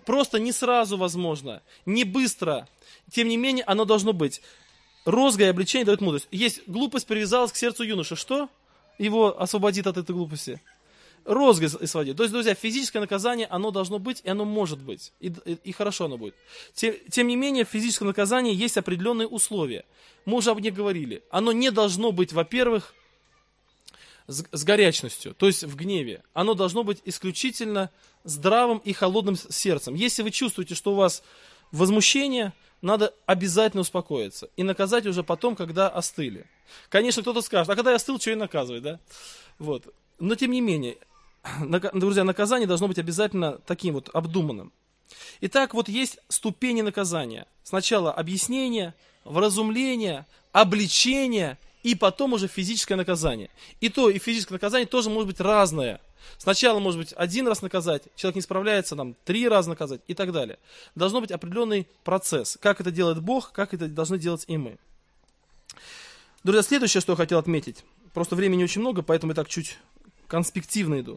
просто не сразу возможно, не быстро. Тем не менее, оно должно быть. Розга и обличение дают мудрость. Есть глупость привязалась к сердцу юноши. Что его освободит от этой глупости? Розга освободит. То есть, друзья, физическое наказание, оно должно быть, и оно может быть. И, и, и хорошо оно будет. Тем, тем не менее, в физическом наказании есть определенные условия. Мы уже об них говорили. Оно не должно быть, во-первых, с, с горячностью, то есть в гневе. Оно должно быть исключительно здравым и холодным сердцем. Если вы чувствуете, что у вас возмущение, надо обязательно успокоиться и наказать уже потом, когда остыли. Конечно, кто-то скажет, а когда я остыл, что и наказывать, да? Вот. Но тем не менее, друзья, наказание должно быть обязательно таким вот обдуманным. Итак, вот есть ступени наказания. Сначала объяснение, вразумление, обличение и потом уже физическое наказание. И то, и физическое наказание тоже может быть разное. Сначала, может быть, один раз наказать, человек не справляется, там, три раза наказать и так далее. Должно быть определенный процесс. Как это делает Бог, как это должны делать и мы. Друзья, следующее, что я хотел отметить. Просто времени очень много, поэтому я так чуть конспективно иду.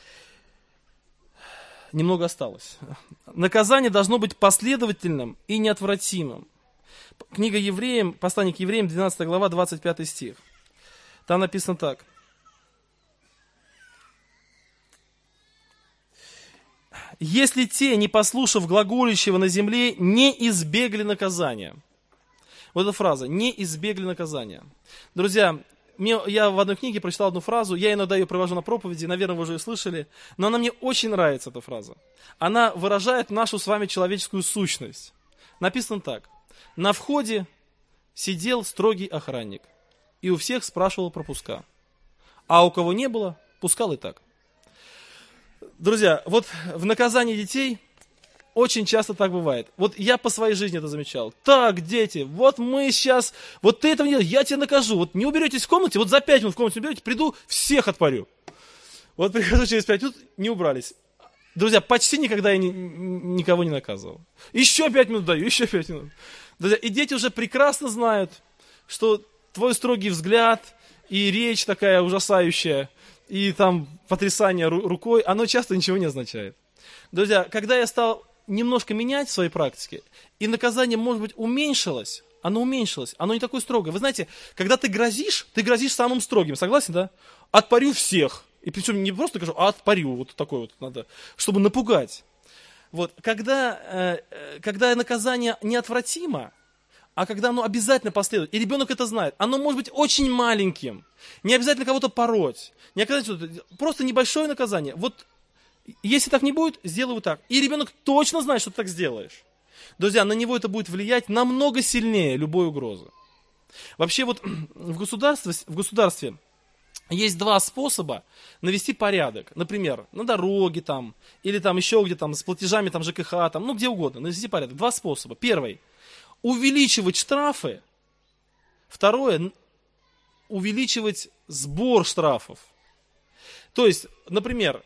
Немного осталось. Наказание должно быть последовательным и неотвратимым. Книга Евреям, послание к Евреям, двенадцатая глава, двадцать пятый стих. Там написано так. «Если те, не послушав глаголющего на земле, не избегли наказания». Вот эта фраза «не избегли наказания». Друзья, мне, я в одной книге прочитал одну фразу, я иногда ее привожу на проповеди, наверное, вы уже ее слышали, но она мне очень нравится, эта фраза. Она выражает нашу с вами человеческую сущность. Написано так. «На входе сидел строгий охранник, и у всех спрашивал пропуска, а у кого не было, пускал и так». Друзья, вот в наказании детей очень часто так бывает. Вот я по своей жизни это замечал. Так, дети, вот мы сейчас, вот ты этого не делаешь, я тебя накажу. Вот не уберетесь в комнате, вот за пять минут в комнате не уберете, приду, всех отпарю. Вот прихожу через пять минут, не убрались. Друзья, почти никогда я ни, никого не наказывал. Еще пять минут даю, еще пять минут. Друзья, и дети уже прекрасно знают, что твой строгий взгляд и речь такая ужасающая, и там потрясание рукой, оно часто ничего не означает. Друзья, когда я стал немножко менять в своей практике, и наказание, может быть, уменьшилось, оно уменьшилось, оно не такое строгое. Вы знаете, когда ты грозишь, ты грозишь самым строгим, согласен, да? Отпарю всех. И причем не просто скажу, а отпарю, вот такой вот надо, чтобы напугать. Вот, когда, э, когда наказание неотвратимо, а когда оно обязательно последует, и ребенок это знает, оно может быть очень маленьким, не обязательно кого-то пороть, не обязательно, просто небольшое наказание. Вот если так не будет, сделай вот так. И ребенок точно знает, что ты так сделаешь. Друзья, на него это будет влиять намного сильнее любой угрозы. Вообще вот в государстве, в государстве есть два способа навести порядок. Например, на дороге там, или там еще где-то там, с платежами там, ЖКХ, там, ну где угодно, навести порядок. Два способа. Первый. Увеличивать штрафы. Второе. Увеличивать сбор штрафов. То есть, например,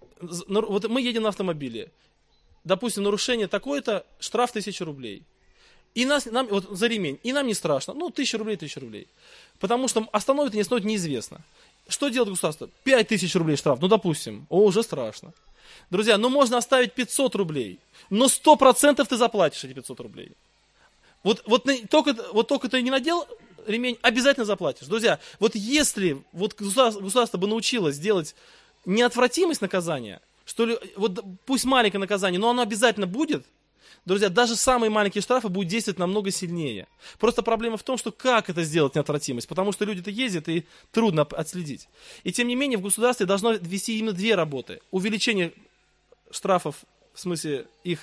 вот мы едем на автомобиле. Допустим, нарушение такое-то, штраф тысяча рублей. И нас, нам, вот за ремень. И нам не страшно. Ну, тысяча рублей, тысяча рублей. Потому что остановит и не остановит, неизвестно. Что делает государство? пять тысяч рублей штраф. Ну, допустим. О, уже страшно. Друзья, ну можно оставить пятьсот рублей. Но сто процентов ты заплатишь эти пятьсот рублей. Вот, вот, только, вот только ты не надел ремень, обязательно заплатишь. Друзья, вот если вот государство, государство бы научилось делать неотвратимость наказания, что ли, вот пусть маленькое наказание, но оно обязательно будет, друзья, даже самые маленькие штрафы будут действовать намного сильнее. Просто проблема в том, что как это сделать неотвратимость, потому что люди-то ездят и трудно отследить. И тем не менее в государстве должно вести именно две работы. Увеличение штрафов, в смысле их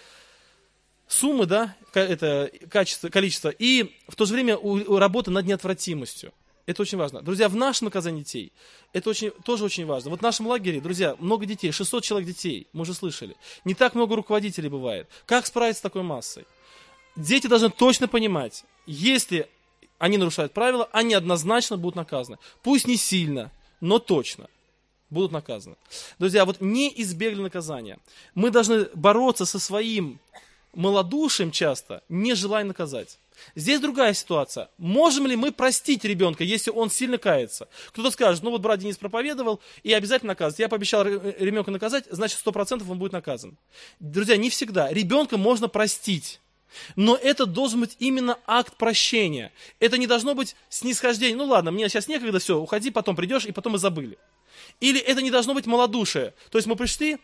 суммы, да, это качество, количество, и в то же время у, у работы над неотвратимостью. Это очень важно. Друзья, в нашем наказании детей, это очень, тоже очень важно. Вот в нашем лагере, друзья, много детей, шестьсот человек детей, мы уже слышали. Не так много руководителей бывает. Как справиться с такой массой? Дети должны точно понимать, если они нарушают правила, они однозначно будут наказаны. Пусть не сильно, но точно будут наказаны. Друзья, вот не избегли наказания. Мы должны бороться со своим малодушием часто не желаем наказать. Здесь другая ситуация. Можем ли мы простить ребенка, если он сильно кается? Кто-то скажет, ну вот брат Денис проповедовал, и обязательно наказывать. Я пообещал ребенка наказать, значит сто процентов он будет наказан. Друзья, не всегда. Ребенка можно простить. Но это должен быть именно акт прощения. Это не должно быть снисхождение. Ну ладно, мне сейчас некогда, все, уходи, потом придешь, и потом мы забыли. Или это не должно быть малодушие. То есть мы пришли,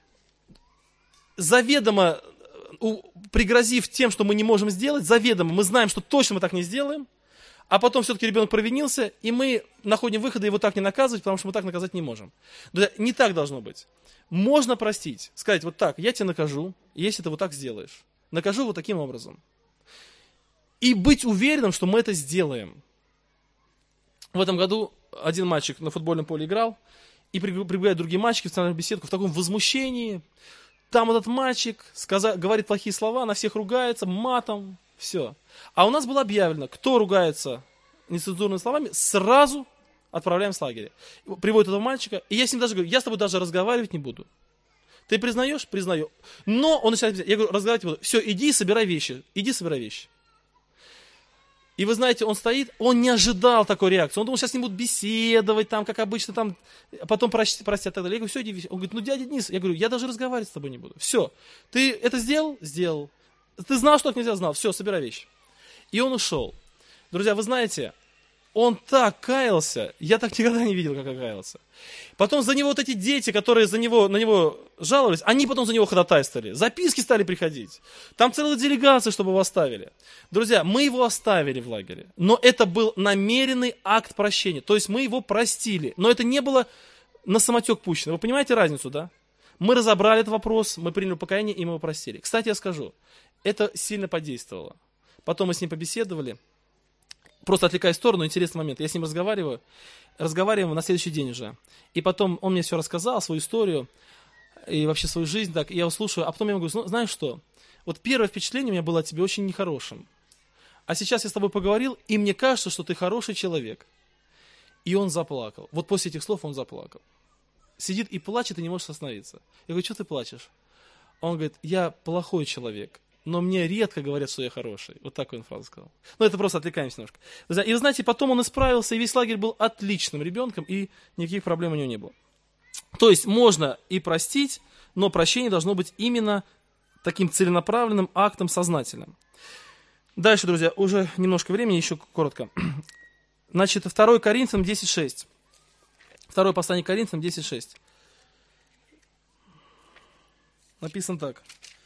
заведомо пригрозив тем, что мы не можем сделать, заведомо мы знаем, что точно мы так не сделаем, а потом все-таки ребенок провинился, и мы находим выходы его так не наказывать, потому что мы так наказать не можем. Друзья, не так должно быть. Можно простить, сказать вот так, я тебя накажу, если ты вот так сделаешь. Накажу вот таким образом. И быть уверенным, что мы это сделаем. В этом году один мальчик на футбольном поле играл, и прибегают другие мальчики в национальную беседку в таком возмущении. Там этот мальчик сказа, говорит плохие слова, на всех ругается, матом, все. А у нас было объявлено, кто ругается нецензурными словами, сразу отправляем с лагеря. Приводят этого мальчика, и я с ним даже говорю, я с тобой даже разговаривать не буду. Ты признаешь? Признаю. Но он начинает, я говорю, разговаривать не буду. Все, иди собирай вещи, иди собирай вещи. И вы знаете, он стоит, он не ожидал такой реакции. Он думал, сейчас с ним будут беседовать, там, как обычно, там, потом простят, простят и так далее. Я говорю, все, иди. Он говорит, ну, дядя Денис, я говорю, я даже разговаривать с тобой не буду. Все, ты это сделал? Сделал. Ты знал, что так нельзя? Знал. Все, собирай вещи. И он ушел. Друзья, вы знаете, он так каялся, я так никогда не видел, как он каялся. Потом за него вот эти дети, которые за него, на него жаловались, они потом за него ходатайствовали. Записки стали приходить. Там целая делегация, чтобы его оставили. Друзья, мы его оставили в лагере. Но это был намеренный акт прощения. То есть мы его простили. Но это не было на самотек пущено. Вы понимаете разницу, да? Мы разобрали этот вопрос, мы приняли покаяние и мы его простили. Кстати, я скажу, это сильно подействовало. Потом мы с ним побеседовали. Просто отвлекаясь в сторону, интересный момент. Я с ним разговариваю, разговариваем на следующий день уже. И потом он мне все рассказал, свою историю, и вообще свою жизнь. Так, и я его слушаю, а потом я ему говорю, ну, знаешь что, вот первое впечатление у меня было о тебе очень нехорошим. А сейчас я с тобой поговорил, и мне кажется, что ты хороший человек. И он заплакал. Вот после этих слов он заплакал. Сидит и плачет, и не может остановиться. Я говорю, что ты плачешь? Он говорит, я плохой человек. Но мне редко говорят, что я хороший. Вот такую он фразу сказал. Ну, это просто отвлекаемся немножко. И вы знаете, потом он исправился, и весь лагерь был отличным ребенком, и никаких проблем у него не было. То есть можно и простить, но прощение должно быть именно таким целенаправленным актом, сознательным. Дальше, друзья, уже немножко времени, еще коротко. Значит, второе Коринфянам десять шесть. Второе послание Коринфянам десять шесть. Написано так.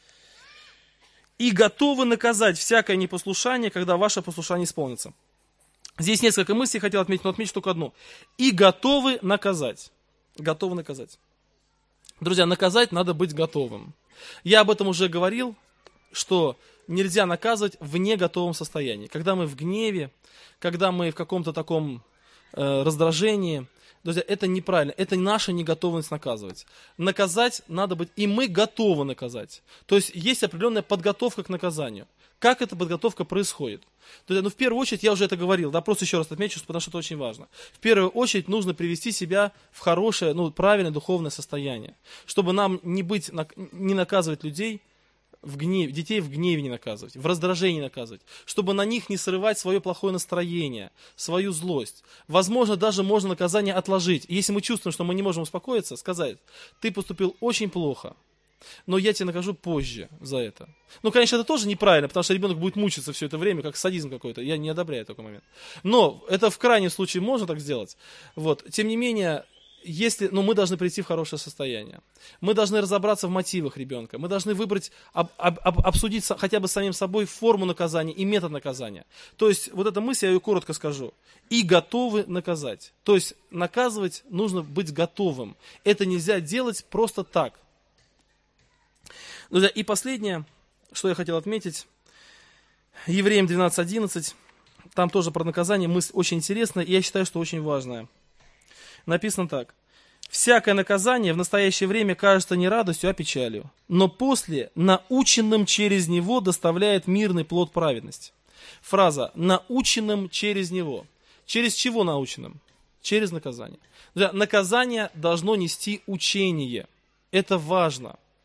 И готовы наказать всякое непослушание, когда ваше послушание исполнится. Здесь несколько мыслей хотел отметить, но отмечу только одну. И готовы наказать. Готовы наказать. Друзья, наказать надо быть готовым. Я об этом уже говорил, что нельзя наказывать в неготовом состоянии. Когда мы в гневе, когда мы в каком-то таком э, раздражении. Друзья, это неправильно, это наша неготовность наказывать. Наказать надо быть, и мы готовы наказать. То есть есть определенная подготовка к наказанию. Как эта подготовка происходит? Друзья, ну в первую очередь, я уже это говорил, да, просто еще раз отмечу, потому что это очень важно. В первую очередь нужно привести себя в хорошее, ну правильное духовное состояние. Чтобы нам не быть, не наказывать людей, в гневе, детей в гневе не наказывать, в раздражении наказывать, чтобы на них не срывать свое плохое настроение, свою злость. Возможно, даже можно наказание отложить. И если мы чувствуем, что мы не можем успокоиться, сказать, ты поступил очень плохо, но я тебя накажу позже за это. Ну, конечно, это тоже неправильно, потому что ребенок будет мучиться все это время, как садизм какой-то. Я не одобряю такой момент. Но это в крайнем случае можно так сделать. Вот. Тем не менее, если, ну, мы должны прийти в хорошее состояние. Мы должны разобраться в мотивах ребенка. Мы должны выбрать, об, об, об, обсудить хотя бы с самим собой форму наказания и метод наказания. То есть, вот эта мысль, я ее коротко скажу. И готовы наказать. То есть, наказывать нужно быть готовым. Это нельзя делать просто так. Друзья, и последнее, что я хотел отметить. Евреям двенадцать одиннадцать. Там тоже про наказание мысль очень интересная, и я считаю, что очень важная. Написано так. «Всякое наказание в настоящее время кажется не радостью, а печалью, но после наученным через него доставляет мирный плод праведности». Фраза «наученным через него». Через чего наученным? Через наказание. Наказание должно нести учение. Это важно.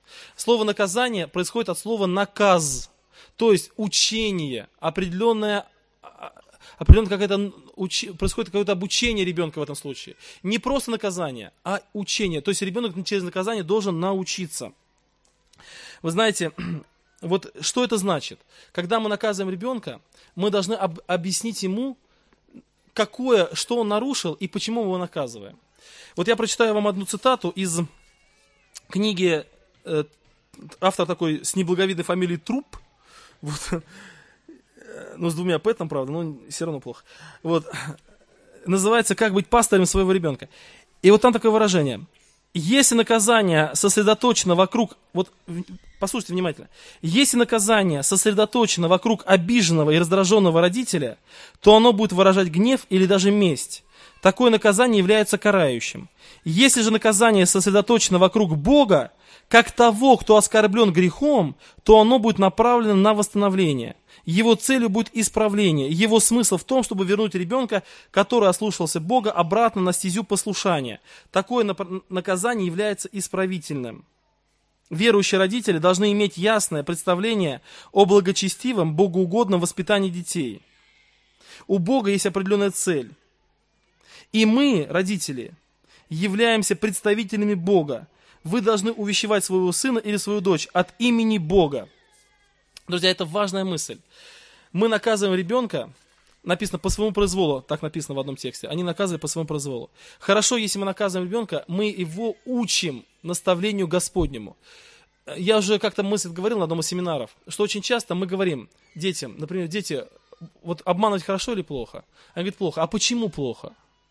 Слово наказание происходит от слова наказ, то есть учение, определенное, определенное какое-то, уч, происходит какое-то обучение ребенка в этом случае. Не просто наказание, а учение. То есть ребенок через наказание должен научиться. Вы знаете, вот что это значит? Когда мы наказываем ребенка, мы должны об, объяснить ему, какое, что он нарушил и почему мы его наказываем. Вот я прочитаю вам одну цитату из книги, э, автор такой с неблаговидной фамилией Труп, вот, ну, с двумя П там, правда, но все равно плохо. Вот, называется «Как быть пастырем своего ребенка». И вот там такое выражение. Если наказание сосредоточено вокруг, вот послушайте внимательно, если наказание сосредоточено вокруг обиженного и раздраженного родителя, то оно будет выражать гнев или даже месть. Такое наказание является карающим. Если же наказание сосредоточено вокруг Бога, как того, кто оскорблен грехом, то оно будет направлено на восстановление. Его целью будет исправление. Его смысл в том, чтобы вернуть ребенка, который ослушался Бога, обратно на стезю послушания. Такое наказание является исправительным. Верующие родители должны иметь ясное представление о благочестивом, богоугодном воспитании детей. У Бога есть определенная цель. И мы, родители, являемся представителями Бога. Вы должны увещевать своего сына или свою дочь от имени Бога. Друзья, это важная мысль. Мы наказываем ребенка, написано по своему произволу, так написано в одном тексте, они наказывают по своему произволу. Хорошо, если мы наказываем ребенка, мы его учим наставлению Господнему. Я уже как-то мысль говорил на одном из семинаров, что очень часто мы говорим детям, например, дети, вот обманывать хорошо или плохо? Они говорят, плохо. А почему плохо?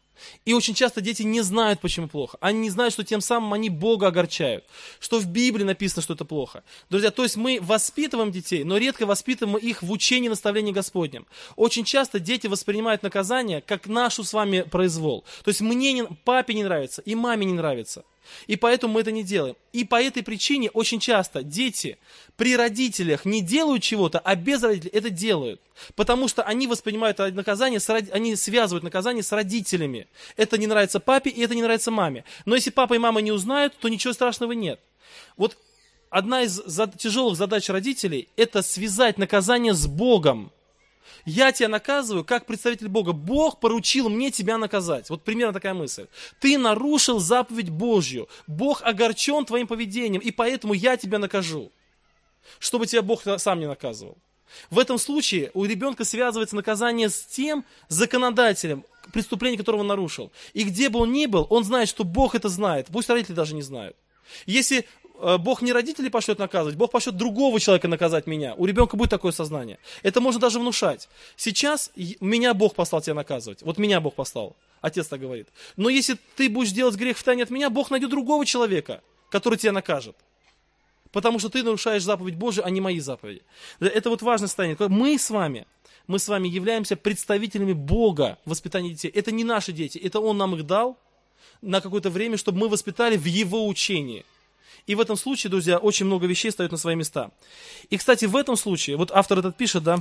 И очень часто дети не знают, почему плохо. Они не знают, что тем самым они Бога огорчают. Что в Библии написано, что это плохо. Друзья, то есть мы воспитываем детей, но редко воспитываем их в учении наставлений Господнем. Очень часто дети воспринимают наказание как нашу с вами произвол. То есть мне не, папе не нравится и маме не нравится. И поэтому мы это не делаем. И по этой причине очень часто дети при родителях не делают чего-то, а без родителей это делают. Потому что они воспринимают наказание, они связывают наказание с родителями. Это не нравится папе и это не нравится маме. Но если папа и мама не узнают, то ничего страшного нет. Вот одна из тяжелых задач родителей – это связать наказание с Богом. Я тебя наказываю как представитель Бога. Бог поручил мне тебя наказать. Вот примерно такая мысль. Ты нарушил заповедь Божью. Бог огорчен твоим поведением, и поэтому я тебя накажу. Чтобы тебя Бог сам не наказывал. В этом случае у ребенка связывается наказание с тем законодателем, преступление которого он нарушил. И где бы он ни был, он знает, что Бог это знает. Пусть родители даже не знают. Если Бог не родителей пошлет наказывать, Бог пошлет другого человека наказать меня. У ребенка будет такое сознание. Это можно даже внушать. Сейчас меня Бог послал тебя наказывать. Вот меня Бог послал. Отец так говорит. Но если ты будешь делать грех втайне от меня, Бог найдет другого человека, который тебя накажет. Потому что ты нарушаешь заповедь Божию, а не мои заповеди. Это вот важное состояние. Мы с вами, мы с вами являемся представителями Бога в воспитании детей. Это не наши дети, это Он нам их дал на какое-то время, чтобы мы воспитали в Его учении. И в этом случае, друзья, очень много вещей встают на свои места. И, кстати, в этом случае, вот автор этот пишет, да,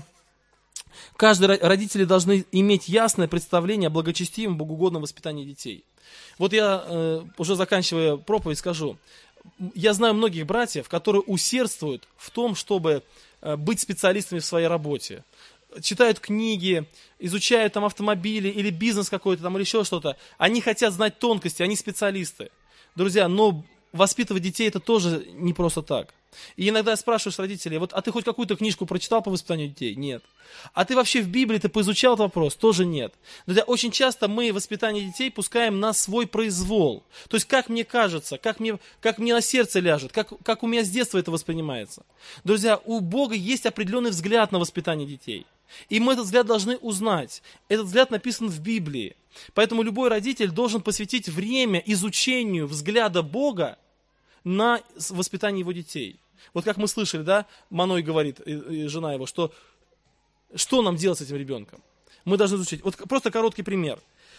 каждые родители должны иметь ясное представление о благочестивом, богоугодном воспитании детей. Вот я, э, уже заканчивая проповедь, скажу, я знаю многих братьев, которые усердствуют в том, чтобы э, быть специалистами в своей работе. Читают книги, изучают там автомобили или бизнес какой-то там или еще что-то. Они хотят знать тонкости, они специалисты. Друзья, но воспитывать детей это тоже не просто так. И иногда спрашиваешь родителей, вот, а ты хоть какую-то книжку прочитал по воспитанию детей? Нет. А ты вообще в Библии ты поизучал этот вопрос? Тоже нет. Друзья, очень часто мы воспитание детей пускаем на свой произвол. То есть, как мне кажется, как мне, как мне на сердце ляжет, как, как у меня с детства это воспринимается. Друзья, у Бога есть определенный взгляд на воспитание детей. И мы этот взгляд должны узнать. Этот взгляд написан в Библии. Поэтому любой родитель должен посвятить время изучению взгляда Бога на воспитание его детей. Вот как мы слышали, да, Маной говорит, и, и жена его, что, что нам делать с этим ребенком? Мы должны изучить. Вот просто короткий пример.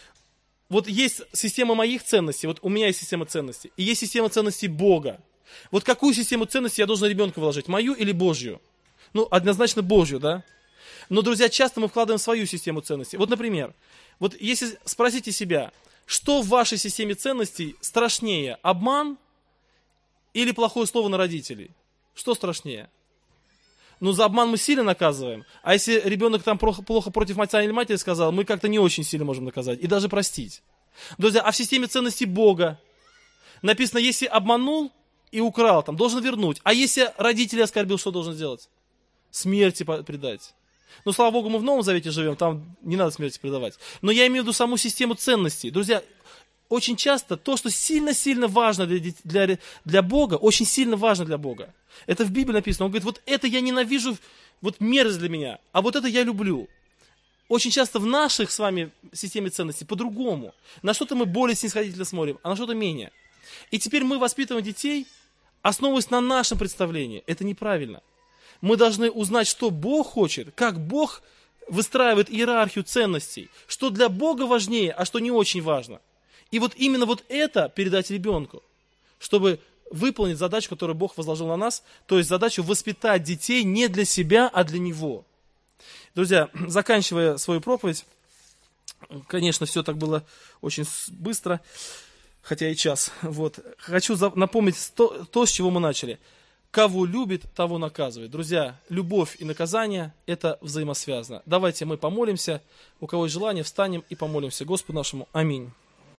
Вот есть система моих ценностей, вот у меня есть система ценностей, и есть система ценностей Бога. Вот какую систему ценностей я должен ребенку вложить, мою или Божью? Ну, однозначно Божью, да? Но, друзья, часто мы вкладываем свою систему ценностей. Вот, например, вот если спросите себя, что в вашей системе ценностей страшнее, обман или плохое слово на родителей? Что страшнее? Ну, за обман мы сильно наказываем. А если ребенок там плохо против отца или матери сказал, мы как-то не очень сильно можем наказать. И даже простить. Друзья, а в системе ценностей Бога написано, если обманул и украл, там, должен вернуть. А если родителей оскорбил, что должен сделать? Смерти предать. Ну, слава Богу, мы в Новом Завете живем, там не надо смерти предавать. Но я имею в виду саму систему ценностей. Друзья, очень часто то, что сильно-сильно важно для, для, для Бога, очень сильно важно для Бога. Это в Библии написано. Он говорит, вот это я ненавижу, вот мерзость для меня, а вот это я люблю. Очень часто в наших с вами системе ценностей по-другому. На что-то мы более снисходительно смотрим, а на что-то менее. И теперь мы воспитываем детей, основываясь на нашем представлении. Это неправильно. Мы должны узнать, что Бог хочет, как Бог выстраивает иерархию ценностей, что для Бога важнее, а что не очень важно. И вот именно вот это передать ребенку, чтобы выполнить задачу, которую Бог возложил на нас, то есть задачу воспитать детей не для себя, а для Него. Друзья, заканчивая свою проповедь, конечно, все так было очень быстро, хотя и час. Вот. Хочу напомнить то, то, с чего мы начали. Кого любит, того наказывает. Друзья, любовь и наказание – это взаимосвязано. Давайте мы помолимся. У кого есть желание, встанем и помолимся Господу нашему. Аминь.